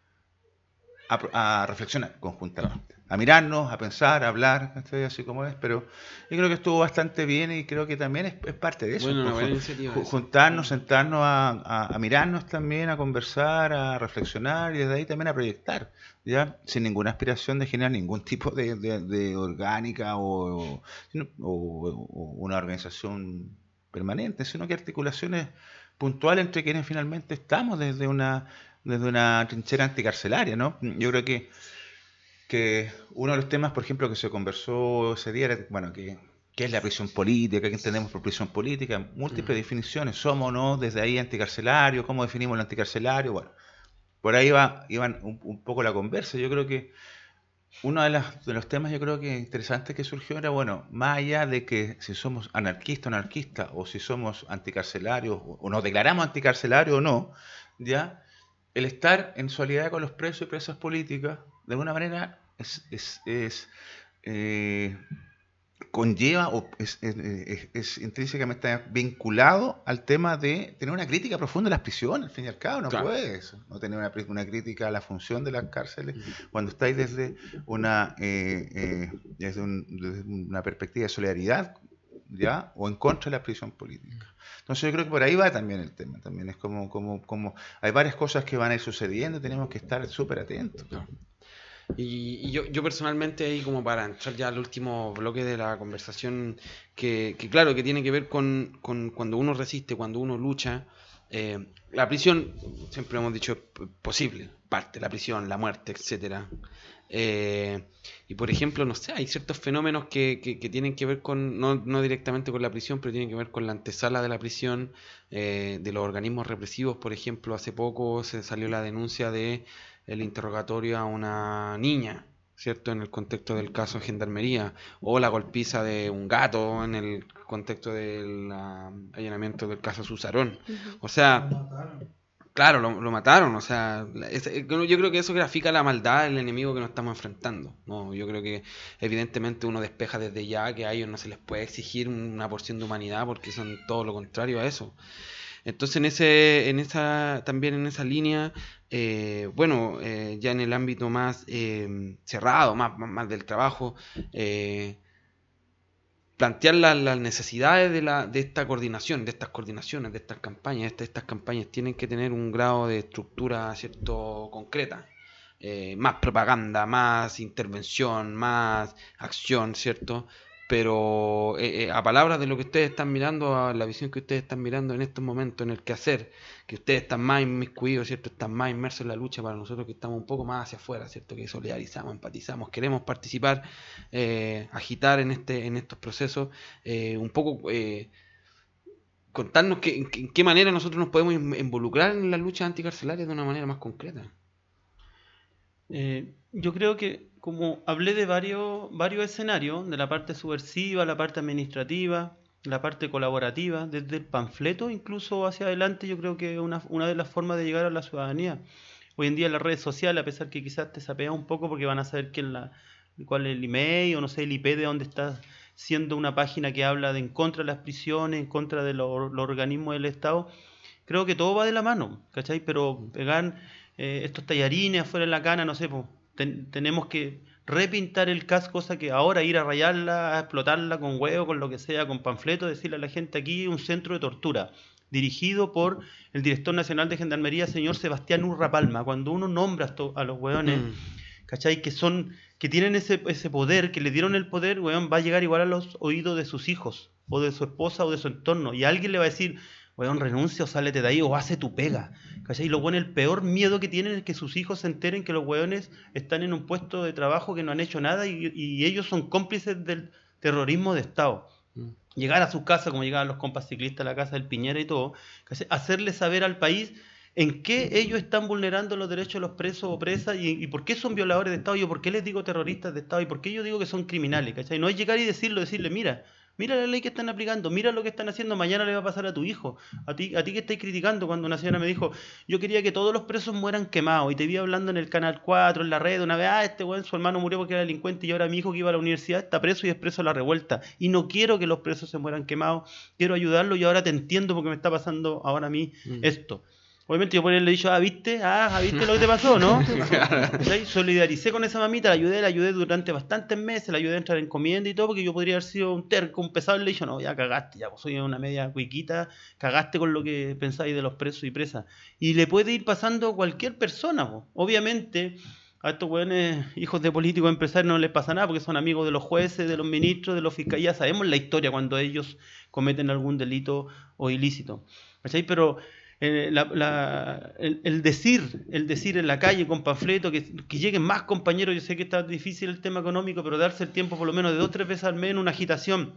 a, a reflexionar conjuntamente, a mirarnos, a pensar, a hablar, ¿sí? Así como es, pero yo creo que estuvo bastante bien y creo que también es, es parte de eso. Bueno, una pues, buena iniciativa ju- esa. juntarnos, sentarnos a, a, a mirarnos también, a conversar, a reflexionar y desde ahí también a proyectar, ya sin ninguna aspiración de generar ningún tipo de, de, de orgánica o, sino- o, o una organización permanente, sino que articulaciones puntuales entre quienes finalmente estamos desde una desde una trinchera anticarcelaria, ¿no? Yo creo que que uno de los temas, por ejemplo, que se conversó ese día era, bueno, que qué es la prisión política, qué entendemos por prisión política, múltiples uh-huh. definiciones, somos o no desde ahí anticarcelario, cómo definimos lo anticarcelario, bueno, por ahí va, iban un, un poco la conversa. Yo creo que uno de, las, de los temas yo creo que interesantes que surgió era, bueno, más allá de que si somos anarquistas o anarquistas, o si somos anticarcelarios, o, o nos declaramos anticarcelarios o no, ya, el estar en solidaridad con los presos y presas políticas, de alguna manera, es, es, es eh, conlleva o es, es, es, es intrínsecamente vinculado al tema de tener una crítica profunda de las prisiones. Al fin y al cabo, no Claro. puedes no tener una, una crítica a la función de las cárceles cuando estáis desde una, eh, eh, desde, un, desde una perspectiva de solidaridad, ¿ya? O en contra de la prisión política. Entonces yo creo que por ahí va también el tema. También es como, como, como hay varias cosas que van a ir sucediendo y tenemos que estar súper atentos. Claro. Y, y yo, yo personalmente, ahí como para entrar ya al último bloque de la conversación, que, que claro, que tiene que ver con, con cuando uno resiste, cuando uno lucha. Eh, la prisión, siempre hemos dicho, es posible, parte, la prisión, la muerte, etcétera. Eh, y por ejemplo, no sé, hay ciertos fenómenos que, que, que tienen que ver con, no, no directamente con la prisión, pero tienen que ver con la antesala de la prisión, eh, de los organismos represivos. Por ejemplo, hace poco se salió la denuncia de el interrogatorio a una niña, ¿cierto? En el contexto del caso de Gendarmería, o la golpiza de un gato en el contexto del uh, allanamiento del caso Susarón. Uh-huh. O sea, claro, lo, lo mataron, o sea, es, yo creo que eso grafica la maldad del enemigo que nos estamos enfrentando, ¿no? Yo creo que evidentemente uno despeja desde ya que a ellos no se les puede exigir una porción de humanidad porque son todo lo contrario a eso. Entonces en ese, en esa, también en esa línea, eh, bueno, eh, ya en el ámbito más eh, cerrado, más, más, más del trabajo, eh, plantear la, las necesidades de, la, de esta coordinación, de estas coordinaciones, de estas campañas. Estas, estas campañas tienen que tener un grado de estructura, ¿cierto?, concreta. Eh, más propaganda, más intervención, más acción, ¿cierto? Pero eh, eh, a palabras de lo que ustedes están mirando, a la visión que ustedes están mirando en estos momentos, en el quehacer, que ustedes están más inmiscuidos, ¿cierto? Están más inmersos en la lucha, para nosotros que estamos un poco más hacia afuera, ¿cierto? Que solidarizamos, empatizamos, queremos participar, eh, agitar en este en estos procesos, eh, un poco eh, contarnos que, en, en qué manera nosotros nos podemos involucrar en la lucha anticarcelaria de una manera más concreta. Eh, yo creo que, como hablé de varios, varios escenarios, de la parte subversiva, la parte administrativa, la parte colaborativa, desde el panfleto incluso hacia adelante, yo creo que es una, una de las formas de llegar a la ciudadanía. Hoy en día en las redes sociales, a pesar que quizás te sapea un poco porque van a saber quién la, cuál es el email o no sé, el I P de dónde está siendo una página que habla de en contra de las prisiones, en contra de los, los organismos del Estado. Creo que todo va de la mano, ¿cachai? Pero pegar eh, estos tallarines afuera en la cana, no sé, pues, ten, tenemos que repintar el C A S, cosa que ahora ir a rayarla, a explotarla con huevo, con lo que sea, con panfletos, decirle a la gente aquí un centro de tortura, dirigido por el director nacional de Gendarmería, señor Sebastián Urra Palma. Cuando uno nombra a los hueones, mm. ¿cachai? Que son que tienen ese, ese poder, que le dieron el poder, weón, va a llegar igual a los oídos de sus hijos, o de su esposa, o de su entorno, y alguien le va a decir, weón, renuncia o sálete de ahí, o hace tu pega, ¿cachai? Y lo bueno, el peor miedo que tienen es que sus hijos se enteren que los weones están en un puesto de trabajo que no han hecho nada, y, y ellos son cómplices del terrorismo de Estado. Mm. Llegar a su casa, como llegaban los compas ciclistas a la casa del Piñera y todo, ¿cachai? Hacerle saber al país en qué ellos están vulnerando los derechos de los presos o presas y, y por qué son violadores de Estado, yo por qué les digo terroristas de Estado y por qué yo digo que son criminales, ¿cachai? No es llegar y decirlo, decirle, mira, mira la ley que están aplicando, mira lo que están haciendo, mañana le va a pasar a tu hijo, a ti, a ti que estáis criticando. Cuando una señora me dijo, yo quería que todos los presos mueran quemados, y te vi hablando en el Canal cuatro, en la red, una vez, ah, este weón, su hermano murió porque era delincuente, y ahora mi hijo que iba a la universidad está preso y es preso a la revuelta, y no quiero que los presos se mueran quemados, quiero ayudarlo, y ahora te entiendo porque me está pasando ahora a mí mm. esto. Obviamente yo por él le he dicho, ah, ¿viste? Ah, ¿viste lo que te pasó, no? ¿Sí? Solidaricé con esa mamita, la ayudé, la ayudé durante bastantes meses, la ayudé a entrar en encomienda y todo, porque yo podría haber sido un terco, un pesado, y le he dicho, no, ya cagaste, ya, pues soy una media cuiquita, cagaste con lo que pensáis de los presos y presas. Y le puede ir pasando a cualquier persona, pues. Obviamente, a estos weones, hijos de políticos, empresarios, no les pasa nada, porque son amigos de los jueces, de los ministros, de los fiscales, ya sabemos la historia cuando ellos cometen algún delito o ilícito. ¿Cachai? Pero... Eh, la, la, el, el decir el decir en la calle con panfleto que, que lleguen más compañeros, yo sé que está difícil el tema económico, pero darse el tiempo por lo menos de dos o tres veces al mes en una agitación,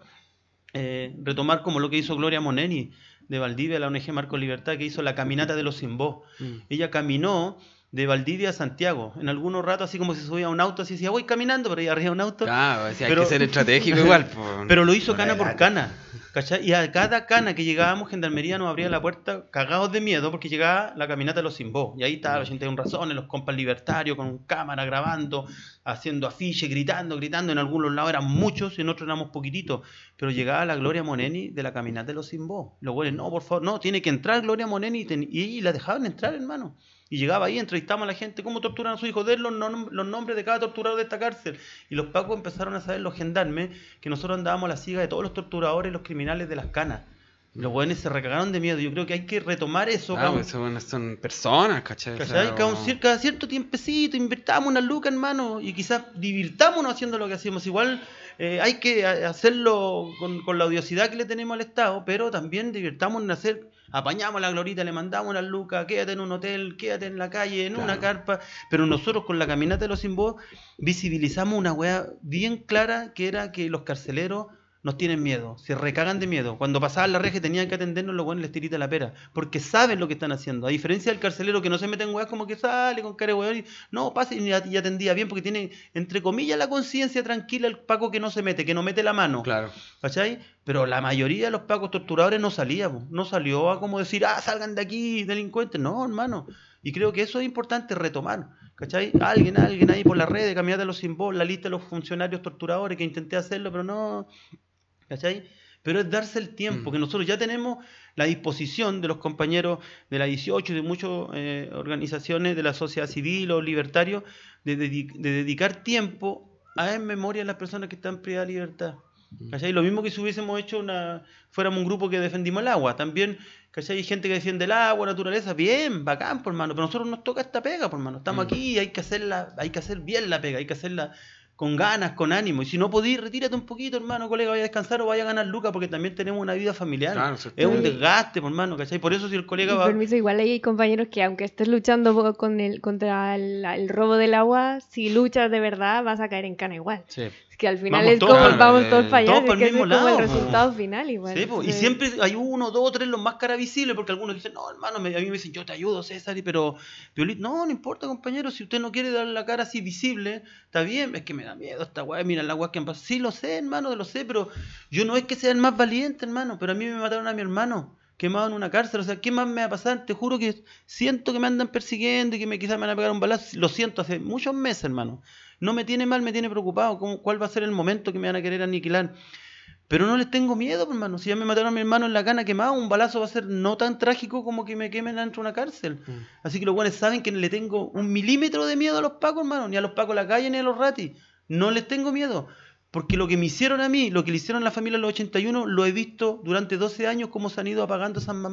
eh, retomar como lo que hizo Gloria Moneni de Valdivia, la O N G Marco Libertad, que hizo la caminata de los sin voz. Mm. Ella caminó de Valdivia a Santiago, en algunos ratos así como si subía a un auto, así decía, voy caminando, pero ahí arriba de un auto. Claro, o sea, pero, hay que ser estratégico igual. Por... Pero lo hizo cana por cana, ¿cachai? Y a cada cana que llegábamos, Gendarmería nos abría la puerta cagados de miedo, porque llegaba la caminata de los sin voz, y ahí estaba los ochenta y una razones, los compas libertarios con cámara grabando, haciendo afiches, gritando, gritando, en algunos lados eran muchos y en otros éramos poquititos, pero llegaba la Gloria Moneni de la caminata de los sin voz. Los güeyes, no, por favor, no, tiene que entrar Gloria Moneni, y, ten... y la dejaban entrar, hermano. Y llegaba ahí, entrevistamos a la gente, cómo torturan a su hijo, de los, nom los nombres de cada torturador de esta cárcel. Y los pacos empezaron a saber, los gendarmes, que nosotros andábamos a la siga de todos los torturadores y los criminales de las canas. Los buenos se recagaron de miedo. Yo creo que hay que retomar eso. Ah, pues son, son personas, ¿cachai? ¿Cachai? O sea, cada, un, cada cierto tiempecito invirtamos una luca, hermano, y quizás divirtámonos haciendo lo que hacemos. Igual eh, hay que hacerlo con, con la odiosidad que le tenemos al Estado, pero también divirtámonos en hacer... Apañamos la glorita, le mandamos las lucas, quédate en un hotel, quédate en la calle, en claro. una carpa, pero nosotros con la caminata de los sin voz visibilizamos una weá bien clara, que era que los carceleros nos tienen miedo, se recagan de miedo. Cuando pasaban la reja y tenían que atendernos, los buenos les tirita la pera, porque saben lo que están haciendo. A diferencia del carcelero que no se mete en weas como que sale con cara de weón y no, pase y ya atendía bien, porque tiene, entre comillas, la conciencia tranquila el paco que no se mete, que no mete la mano. Claro. ¿Cachai? Pero la mayoría de los pacos torturadores no salíamos, no salió a como decir, ah, salgan de aquí, delincuentes. No, hermano. Y creo que eso es importante retomar. ¿Cachai? Alguien, alguien ahí por la red de Caminata de los Sin Voz, la lista de los funcionarios torturadores, que intenté hacerlo, pero no... ¿Cachai? Pero es darse el tiempo, mm. que nosotros ya tenemos la disposición de los compañeros de la dieciocho y de muchas eh, organizaciones de la sociedad civil o libertarios de, de, de dedicar tiempo a en memoria a las personas que están privadas de libertad. ¿Cachai? Lo mismo que si hubiésemos hecho una, fuéramos un grupo que defendimos el agua, también, ¿cachai? Hay gente que defiende el agua, naturaleza, bien, bacán, por mano, pero a nosotros nos toca esta pega, por mano, estamos mm. aquí y hay que hacerla, hay que hacer bien la pega, hay que hacerla con ganas, con ánimo, y si no podís, retírate un poquito, hermano, colega, vaya a descansar o vaya a ganar lucas, porque también tenemos una vida familiar, claro, es un desgaste, por hermano, ¿cachai? Por eso si el colega y va... Permiso, igual hay compañeros que aunque estés luchando con el, contra el, el robo del agua, si luchas de verdad vas a caer en cana igual. Sí. Es que al final vamos es todos, como vamos todos para allá, todos para es que el mismo es lado, como el po. resultado final igual. Sí, po. Y siempre hay uno, dos, tres los más cara visibles, porque algunos dicen, no, hermano, me, a mí me dicen, yo te ayudo, César, pero no, no importa, compañero, si usted no quiere dar la cara así visible, está bien, es que me da miedo esta weá, mira la weá que han pasado. Sí, lo sé, hermano, lo sé, pero yo no es que sea el más valiente, hermano, pero a mí me mataron a mi hermano, quemado en una cárcel, o sea, ¿qué más me va a pasar? Te juro que siento que me andan persiguiendo y que me quizás me van a pegar un balazo, lo siento hace muchos meses, hermano. No me tiene mal, me tiene preocupado, ¿cómo, cuál va a ser el momento que me van a querer aniquilar? Pero no les tengo miedo, hermano. Si ya me mataron a mi hermano en la cana quemado, un balazo va a ser no tan trágico como que me quemen dentro de una cárcel. Mm. Así que los buenos saben que le tengo un milímetro de miedo a los pacos, hermano, ni a los pacos de la calle, ni a los ratis. No les tengo miedo. Porque lo que me hicieron a mí, lo que le hicieron a la familia en los ochenta y uno, lo he visto durante doce años cómo se han ido apagando esas mamás.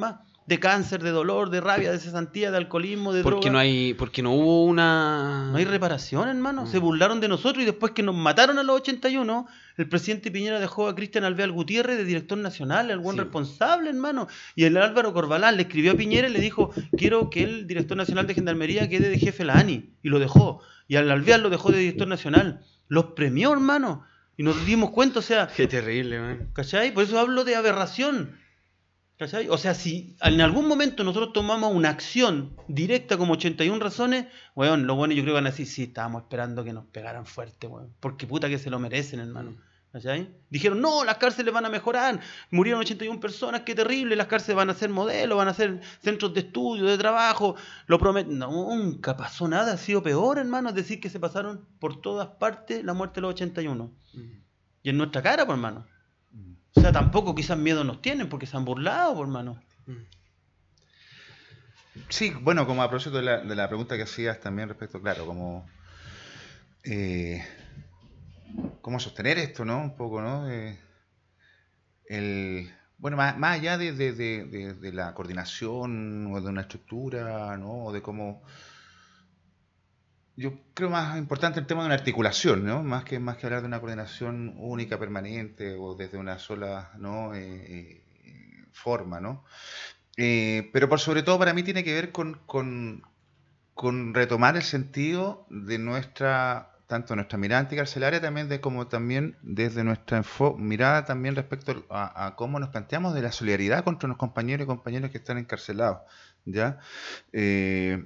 de cáncer, de dolor, de rabia, de cesantía, de alcoholismo, de Porque droga. no hay, porque no hubo una... No hay reparación, hermano. Mm. Se burlaron de nosotros y después que nos mataron a los ochenta y uno, el presidente Piñera dejó a Cristian Alvear Gutiérrez de director nacional, el buen Sí. responsable, hermano. Y el Álvaro Corbalán le escribió a Piñera y le dijo, quiero que el director nacional de Gendarmería quede de jefe de la A N I. Y lo dejó. Y al Alvear lo dejó de director nacional. Los premió, hermano. Y nos dimos cuenta, o sea, Qué terrible, man. ¿cachai? Por eso hablo de aberración. ¿Cachai? O sea, si en algún momento nosotros tomamos una acción directa como ochenta y una razones, weón, lo bueno yo creo que van a decir, sí, estábamos esperando que nos pegaran fuerte, weón. Porque puta que se lo merecen, hermano. ¿Cachai? Dijeron, no, las cárceles van a mejorar, murieron ochenta y una personas, qué terrible, las cárceles van a ser modelos, van a ser centros de estudio, de trabajo, lo prometen. No, nunca pasó nada, ha sido peor, hermano, es decir, que se pasaron por todas partes la muerte de los ochenta y uno. Y en nuestra cara, pues, hermano. O sea, tampoco quizás miedo nos tienen porque se han burlado, por hermano. Sí, bueno, como a propósito de la, de la pregunta que hacías también respecto, claro, como eh, cómo sostener esto, ¿no? Un poco, ¿no? Eh, el, bueno, más, más allá de, de, de, de, de la coordinación o de una estructura, ¿no? O de cómo... Yo creo más importante el tema de una articulación, ¿no? Más que, más que hablar de una coordinación única, permanente o desde una sola, ¿no? eh, eh, forma, ¿no? Eh, pero por sobre todo para mí tiene que ver con, con, con retomar el sentido de nuestra, tanto nuestra mirada anticarcelaria también de como también desde nuestra enfo- mirada también respecto a, a cómo nos planteamos de la solidaridad contra los compañeros y compañeras que están encarcelados, ¿ya? Eh,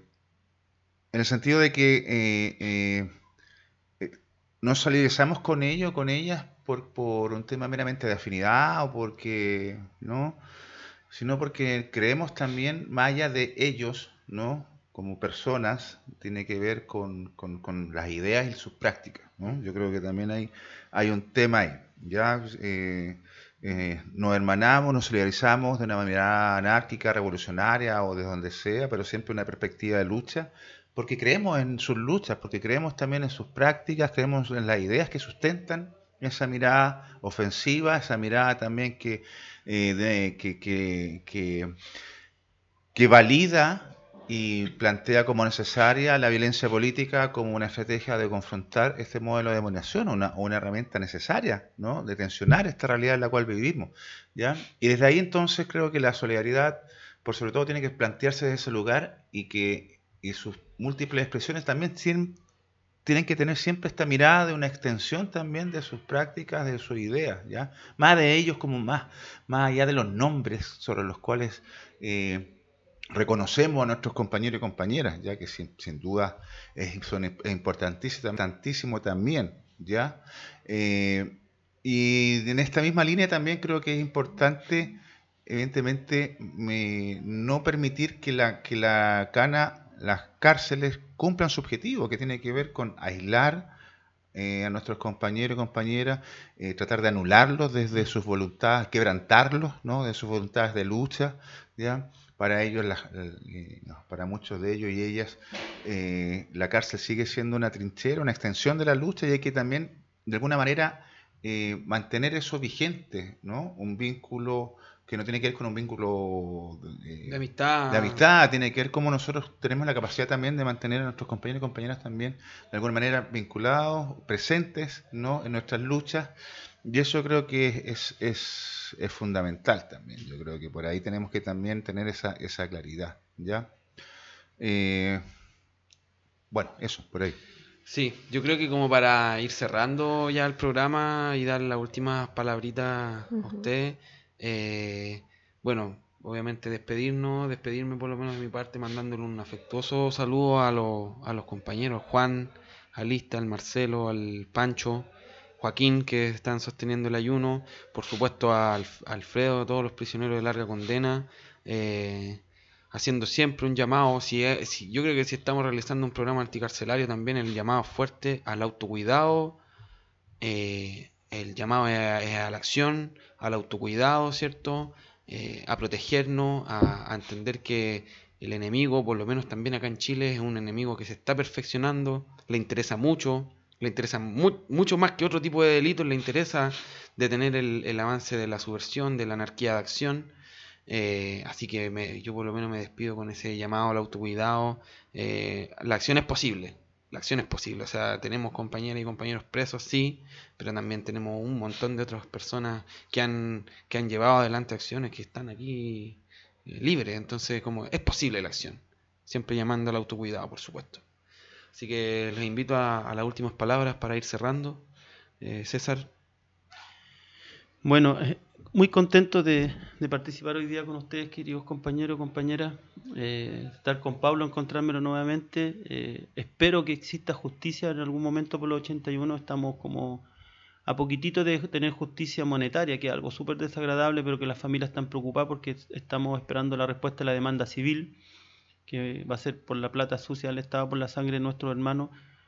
en el sentido de que eh, eh, eh, nos solidarizamos con ellos, con ellas, por, por un tema meramente de afinidad o porque, ¿no? Sino porque creemos también, más allá de ellos, ¿no? Como personas, tiene que ver con, con, con las ideas y sus prácticas, ¿no? Yo creo que también hay, hay un tema ahí, ¿ya? Eh, eh, nos hermanamos, nos solidarizamos de una manera anárquica, revolucionaria o de donde sea, pero siempre una perspectiva de lucha, porque creemos en sus luchas, porque creemos también en sus prácticas, creemos en las ideas que sustentan esa mirada ofensiva, esa mirada también que, eh, de, que, que, que, que valida y plantea como necesaria la violencia política como una estrategia de confrontar este modelo de dominación, una, una herramienta necesaria, ¿no? De tensionar esta realidad en la cual vivimos, ¿ya? Y desde ahí entonces creo que la solidaridad, por sobre todo, tiene que plantearse desde ese lugar y que y sus múltiples expresiones también tienen, tienen que tener siempre esta mirada de una extensión también de sus prácticas, de sus ideas, ¿ya? Más de ellos como más, más allá de los nombres sobre los cuales eh, reconocemos a nuestros compañeros y compañeras, ya que sin, sin duda es, son es importantísimo, importantísimo también, ¿ya? Eh, y en esta misma línea también creo que es importante, evidentemente, me, no permitir que la, que la cana, las cárceles cumplan su objetivo, que tiene que ver con aislar eh, a nuestros compañeros y compañeras, eh, tratar de anularlos desde sus voluntades, quebrantarlos, ¿no? De sus voluntades de lucha, ¿ya? Para ellos, la, eh, no, para muchos de ellos y ellas, eh, la cárcel sigue siendo una trinchera, una extensión de la lucha, y hay que también, de alguna manera, eh, mantener eso vigente, ¿no? Un vínculo que no tiene que ver con un vínculo eh, De amistad. de amistad, tiene que ver cómo nosotros tenemos la capacidad también de mantener a nuestros compañeros y compañeras también de alguna manera vinculados, presentes, ¿no? En nuestras luchas, y eso creo que es, es, es fundamental también. Yo creo que por ahí tenemos que también tener esa, esa claridad, ¿ya? Eh, bueno, eso, por ahí. Sí, yo creo que como para ir cerrando ya el programa y dar las últimas palabritas Ujú. a usted, eh, bueno, obviamente despedirnos, despedirme por lo menos de mi parte, mandándole un afectuoso saludo a los, a los compañeros, Juan, a Lista, al Marcelo, al Pancho, Joaquín, que están sosteniendo el ayuno, por supuesto a Alf- a Alfredo, a todos los prisioneros de larga condena, eh, haciendo siempre un llamado, si, es- si yo creo que si estamos realizando un programa anticarcelario también el llamado fuerte al autocuidado, eh, el llamado es a, es a la acción, al autocuidado, ¿cierto? Eh, a protegernos, a, a entender que el enemigo, por lo menos también acá en Chile, es un enemigo que se está perfeccionando, le interesa mucho, le interesa mu- mucho más que otro tipo de delitos, le interesa detener el, el avance de la subversión, de la anarquía de acción. Eh, así que me- yo por lo menos me despido con ese llamado al autocuidado. Eh, la acción es posible, la acción es posible. O sea, tenemos compañeras y compañeros presos, sí, pero también tenemos un montón de otras personas que han, que han llevado adelante acciones que están aquí eh, libres. Entonces, como es posible la acción, siempre llamando al autocuidado, por supuesto. Así que les invito a, a las últimas palabras para ir cerrando. Eh, César. Bueno, eh, muy contento de, de participar hoy día con ustedes, queridos compañeros, compañeras, eh, estar con Pablo, encontrármelo nuevamente. Eh, espero que exista justicia en algún momento por los ochenta y uno. Estamos como a poquitito de tener justicia monetaria, que es algo súper desagradable, pero que las familias están preocupadas porque estamos esperando la respuesta a la demanda civil, que va a ser por la plata sucia del Estado, por la sangre de nuestros hermanos.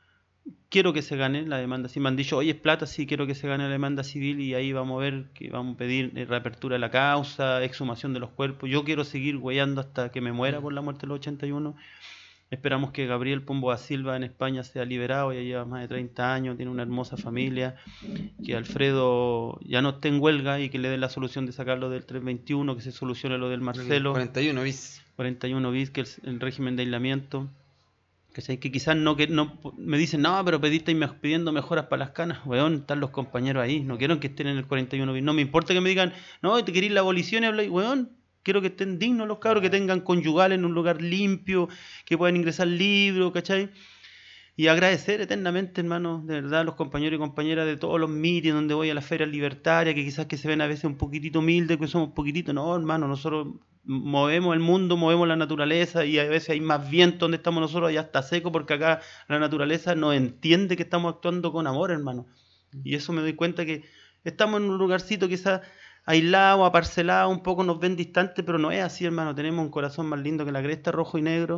Quiero que se gane la demanda. Si me han dicho, oye, es plata, sí, quiero que se gane la demanda civil, y ahí vamos a ver que vamos a pedir eh, reapertura de la causa, exhumación de los cuerpos. Yo quiero seguir hueando hasta que me muera por la muerte de los ochenta y uno. Esperamos que Gabriel Pombo Silva en España sea liberado, ya lleva más de treinta años, tiene una hermosa familia, que Alfredo ya no esté en huelga y que le den la solución de sacarlo del trescientos veintiuno, que se solucione lo del Marcelo. cuarenta y uno bis. cuarenta y uno bis, que es el régimen de aislamiento. ¿Cachai? Que quizás no, que no me dicen, no, pero pediste pidiendo mejoras para las canas. Weón, están los compañeros ahí, no quiero que estén en el cuarenta y uno bis. No me importa que me digan, no, te querís la abolición y habláis, weón, quiero que estén dignos los cabros, que tengan conyugal en un lugar limpio, que puedan ingresar libros, ¿cachai? Y agradecer eternamente, hermano, de verdad, a los compañeros y compañeras de todos los mítines donde voy, a las ferias libertarias, que quizás que se ven a veces un poquitito humildes, que somos un poquitito, no, hermano, nosotros movemos el mundo, movemos la naturaleza, y a veces hay más viento donde estamos nosotros, allá está seco, porque acá la naturaleza nos entiende que estamos actuando con amor, hermano. Y eso me doy cuenta que estamos en un lugarcito quizás aislado, aparcelado, un poco nos ven distantes, pero no es así, hermano. Tenemos un corazón más lindo que la cresta, rojo y negro,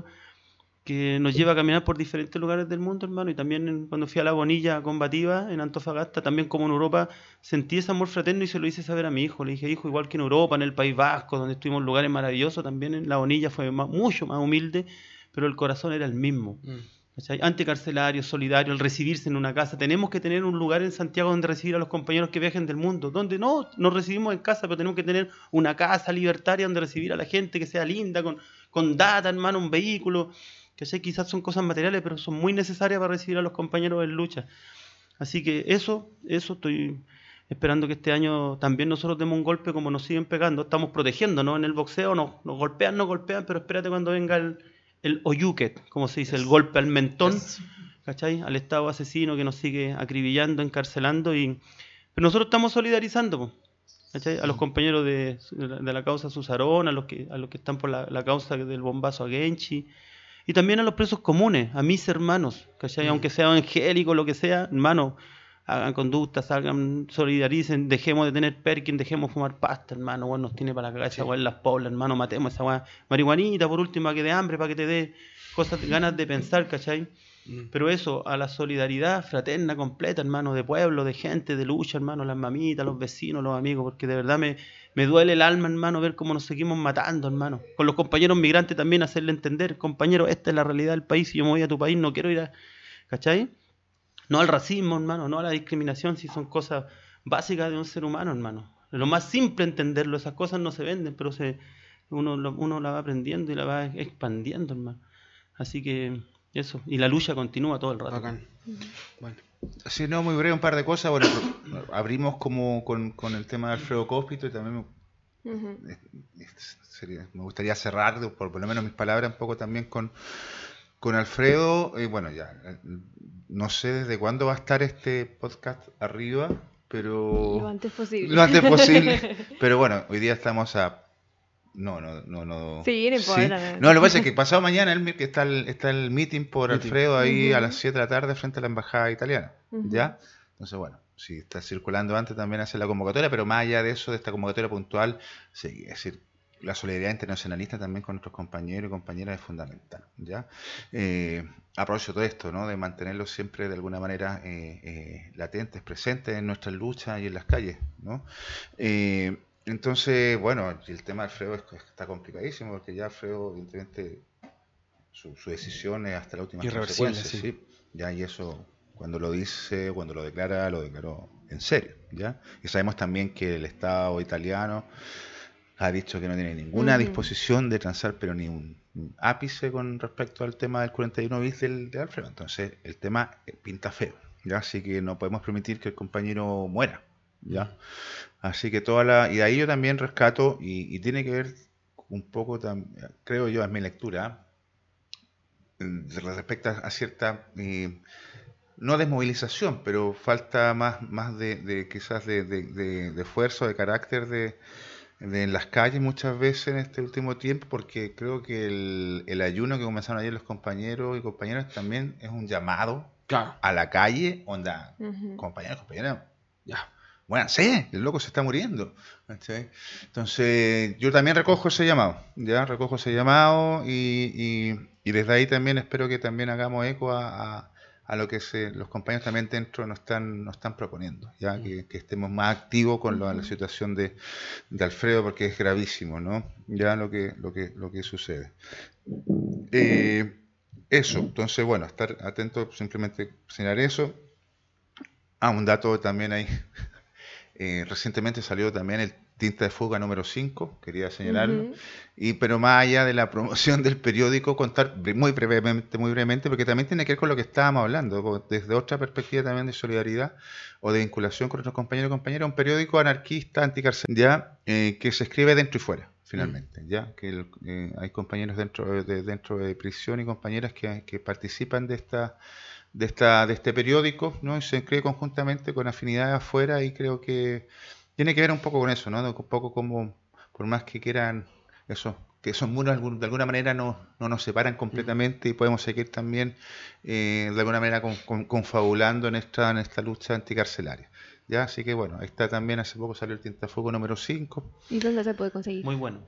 que nos lleva a caminar por diferentes lugares del mundo, hermano. Y también en, cuando fui a la Bonilla combativa en Antofagasta, también como en Europa, sentí ese amor fraterno y se lo hice saber a mi hijo. Le dije, hijo, igual que en Europa, en el País Vasco, donde estuvimos en lugares maravillosos, también en la Bonilla fue más, mucho más humilde, pero el corazón era el mismo. Mm. ¿Cachai? Anticarcelario, solidario, el recibirse en una casa. Tenemos que tener un lugar en Santiago donde recibir a los compañeros que viajen del mundo. Donde no, nos recibimos en casa, pero tenemos que tener una casa libertaria donde recibir a la gente que sea linda, con, con data, hermano, un vehículo. Que sé, quizás son cosas materiales, pero son muy necesarias para recibir a los compañeros en lucha. Así que eso, eso estoy esperando que este año también nosotros demos un golpe como nos siguen pegando. Estamos protegiéndonos en el boxeo, nos, nos golpean, nos golpean, pero espérate cuando venga el, el oyuket, como se dice, el golpe al mentón, ¿cachai? Al Estado asesino que nos sigue acribillando, encarcelando. Y... Pero nosotros estamos solidarizando, ¿cachai? A los compañeros de, de la causa Susarón, a los que, a los que están por la, la causa del bombazo a Genchi. Y también a los presos comunes, a mis hermanos, ¿cachai? Mm. Aunque sea evangélico, lo que sea, hermano, hagan conducta, salgan, solidaricen, dejemos de tener Perkin, dejemos de fumar pasta, hermano, bueno, nos tiene para cagar esa weá en las poblas, hermano, matemos esa weá, marihuanita por último, para que dé hambre, para que te dé cosas, ganas de pensar, ¿cachai? Mm. Pero eso, a la solidaridad fraterna completa, hermano, de pueblo, de gente, de lucha, hermano, las mamitas, los vecinos, los amigos, porque de verdad me... Me duele el alma, hermano, ver cómo nos seguimos matando, hermano. Con los compañeros migrantes también hacerle entender, compañero, esta es la realidad del país, si yo me voy a tu país no quiero ir a... ¿Cachai? No al racismo, hermano, no a la discriminación, si son cosas básicas de un ser humano, hermano. Lo más simple entenderlo, esas cosas no se venden, pero se, uno, uno la va aprendiendo y la va expandiendo, hermano. Así que eso, y la lucha continúa todo el rato. Bacán. Bueno. Sí, no, muy breve, un par de cosas. Bueno, abrimos como con, con el tema de Alfredo Cóspito y también me, uh-huh. sería, me gustaría cerrar, por, por lo menos mis palabras, un poco también con, con Alfredo. Y bueno, ya, no sé desde cuándo va a estar este podcast arriba, pero... Lo antes posible. Lo antes posible. Pero bueno, hoy día estamos a... No, no, no, no. Sí, no importa. ¿Sí? No, lo que pasa es que pasado mañana el, que está, el, está el meeting por meeting. Alfredo ahí uh-huh. a las siete de la tarde frente a la embajada italiana. Uh-huh. ¿Ya? Entonces, bueno, si está circulando antes también hace la convocatoria, pero más allá de eso, de esta convocatoria puntual, sí, es decir, la solidaridad internacionalista también con nuestros compañeros y compañeras es fundamental. ¿Ya? Eh, aprovecho todo esto, ¿no? De mantenerlos siempre de alguna manera eh, eh, latentes, presentes en nuestras luchas y en las calles, ¿no? Eh, Entonces, bueno, el tema de Alfredo es, está complicadísimo porque ya Alfredo, evidentemente, su, su decisión es hasta la última consecuencia, sí. ¿Sí? Ya, y eso, cuando lo dice, cuando lo declara, lo declaró en serio, ¿ya? Y sabemos también que el Estado italiano ha dicho que no tiene ninguna Ujú. disposición de transar, pero ni un, un ápice con respecto al tema del cuarenta y uno bis del, de Alfredo. Entonces, el tema eh, pinta feo, ¿ya? Así que no podemos permitir que el compañero muera, ¿ya? Así que toda la... Y de ahí yo también rescato, y, y tiene que ver un poco, tam- creo yo, es mi lectura, ¿eh? Respecto a cierta... eh, no desmovilización, pero falta más, más de, de quizás de, de, de, de esfuerzo, de carácter de, de en las calles muchas veces en este último tiempo, porque creo que el, el ayuno que comenzaron ayer los compañeros y compañeras también es un llamado Claro. a la calle, onda, Ujú. compañeros, compañeras, Ya. bueno, sí, el loco se está muriendo. ¿Cachai? Entonces, yo también recojo ese llamado, ya recojo ese llamado y, y, y desde ahí también espero que también hagamos eco a, a, a lo que se, los compañeros también dentro nos están, nos están proponiendo, ya que, que estemos más activos con la, la situación de, de Alfredo, porque es gravísimo, ¿no? Ya lo que, lo que, lo que sucede. Eh, eso, entonces, bueno, estar atento, simplemente señalar eso. Ah, un dato también ahí. Eh, recientemente salió también el Tinta de Fuga número cinco, quería señalarlo. Ujú. Y pero más allá de la promoción del periódico, contar bre- muy brevemente, muy brevemente, porque también tiene que ver con lo que estábamos hablando, co- desde otra perspectiva también de solidaridad o de vinculación con nuestros compañeros y compañeras, un periódico anarquista, anticarcelario, ya, eh, que se escribe dentro y fuera, finalmente, ya, que el- eh, hay compañeros dentro de, dentro de prisión y compañeras que, que participan de esta de esta de este periódico, ¿no? Y se escribe conjuntamente con afinidades afuera, y creo que tiene que ver un poco con eso, ¿no? Un poco como, por más que quieran, eso, que esos muros algún- de alguna manera no, no nos separan completamente, y podemos seguir también eh, de alguna manera con- con- confabulando en esta, en esta lucha anticarcelaria. ¿Ya? Así que bueno, ahí está también, hace poco salió el Tintafuego número cinco. ¿Y dónde se puede conseguir? Muy bueno.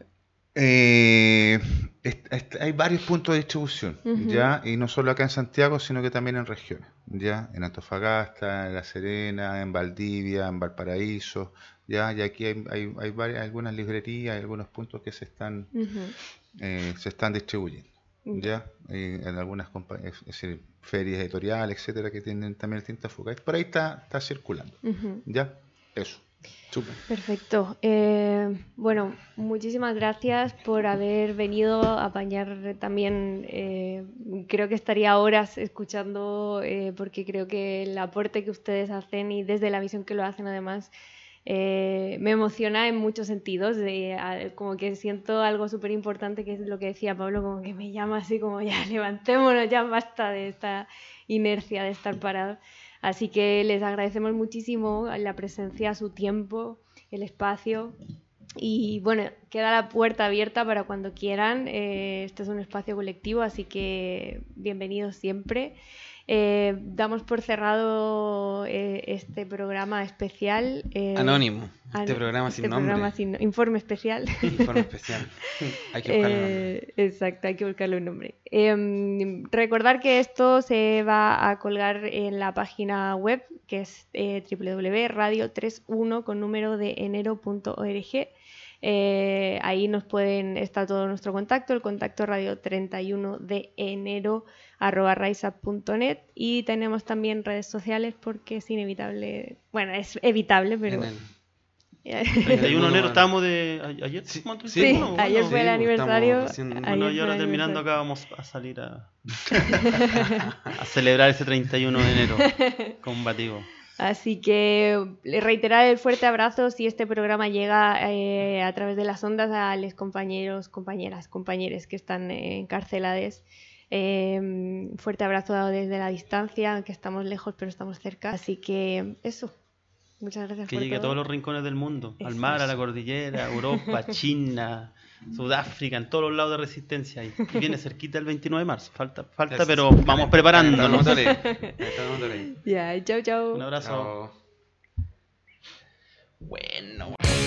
Eh, est- est- hay varios puntos de distribución, Ujú. ya, y no solo acá en Santiago, sino que también en regiones, ya, en Antofagasta, en La Serena, en Valdivia, en Valparaíso, ya, y aquí hay, hay, hay varias, algunas librerías, hay algunos puntos que se están Ujú. eh, se están distribuyendo, ya, eh, en algunas compa- es decir, ferias editoriales, etcétera, que tienen también el Tinta Fuga. Por ahí está, está circulando, Ujú. ya, eso. Súper. Perfecto. Eh, bueno, muchísimas gracias por haber venido a apañar también. Eh, creo que estaría horas escuchando, eh, porque creo que el aporte que ustedes hacen y desde la visión que lo hacen además eh, me emociona en muchos sentidos. De, a- como que siento algo súper importante, que es lo que decía Pablo, como que me llama así como ya, levantémonos, ya basta de esta inercia de estar parados. Así que les agradecemos muchísimo la presencia, su tiempo, el espacio. Y bueno, queda la puerta abierta para cuando quieran. Eh, este es un espacio colectivo, así que bienvenidos siempre. Eh, damos por cerrado eh, este programa especial. eh, Anónimo. Este an- programa sin este nombre. programa sin- informe especial. Informe especial. Hay que buscarle nombre. Eh, exacto, hay que buscarle un nombre. Eh, recordar que esto se va a colgar en la página web, que es eh, doble u doble u doble u punto radio treinta y uno con número de enero punto org. Eh, ahí nos pueden, está todo nuestro contacto, el contacto radio treinta y uno de enero arroba raisap punto net, y tenemos también redes sociales porque es inevitable, bueno, es evitable, pero... En el- treinta y uno de enero Bueno. estábamos de... a- ¿Ayer? Sí, ¿Cuánto? sí, Sí, Bueno, ayer bueno. fue el sí, aniversario. estamos recién- ayer Bueno, fue y el ahora terminando aniversario. acá vamos a salir a, a celebrar ese treinta y uno de enero combativo. Así que le reiterar el fuerte abrazo si este programa llega eh, a través de las ondas a los compañeros, compañeras, compañeros que están eh, encarcelados. Eh, fuerte abrazo desde la distancia, aunque estamos lejos pero estamos cerca. Así que eso. Muchas gracias Que por llegue a todo. todos los rincones del mundo, al Eso, mar, a la eso. cordillera, Europa, China, Sudáfrica, en todos los lados de resistencia. Y y viene cerquita el veintinueve de marzo. Falta, falta, Eso. pero vamos preparándonos. Motores. Estamos motores. Ya, chau, chau. Un abrazo. Chao. Bueno.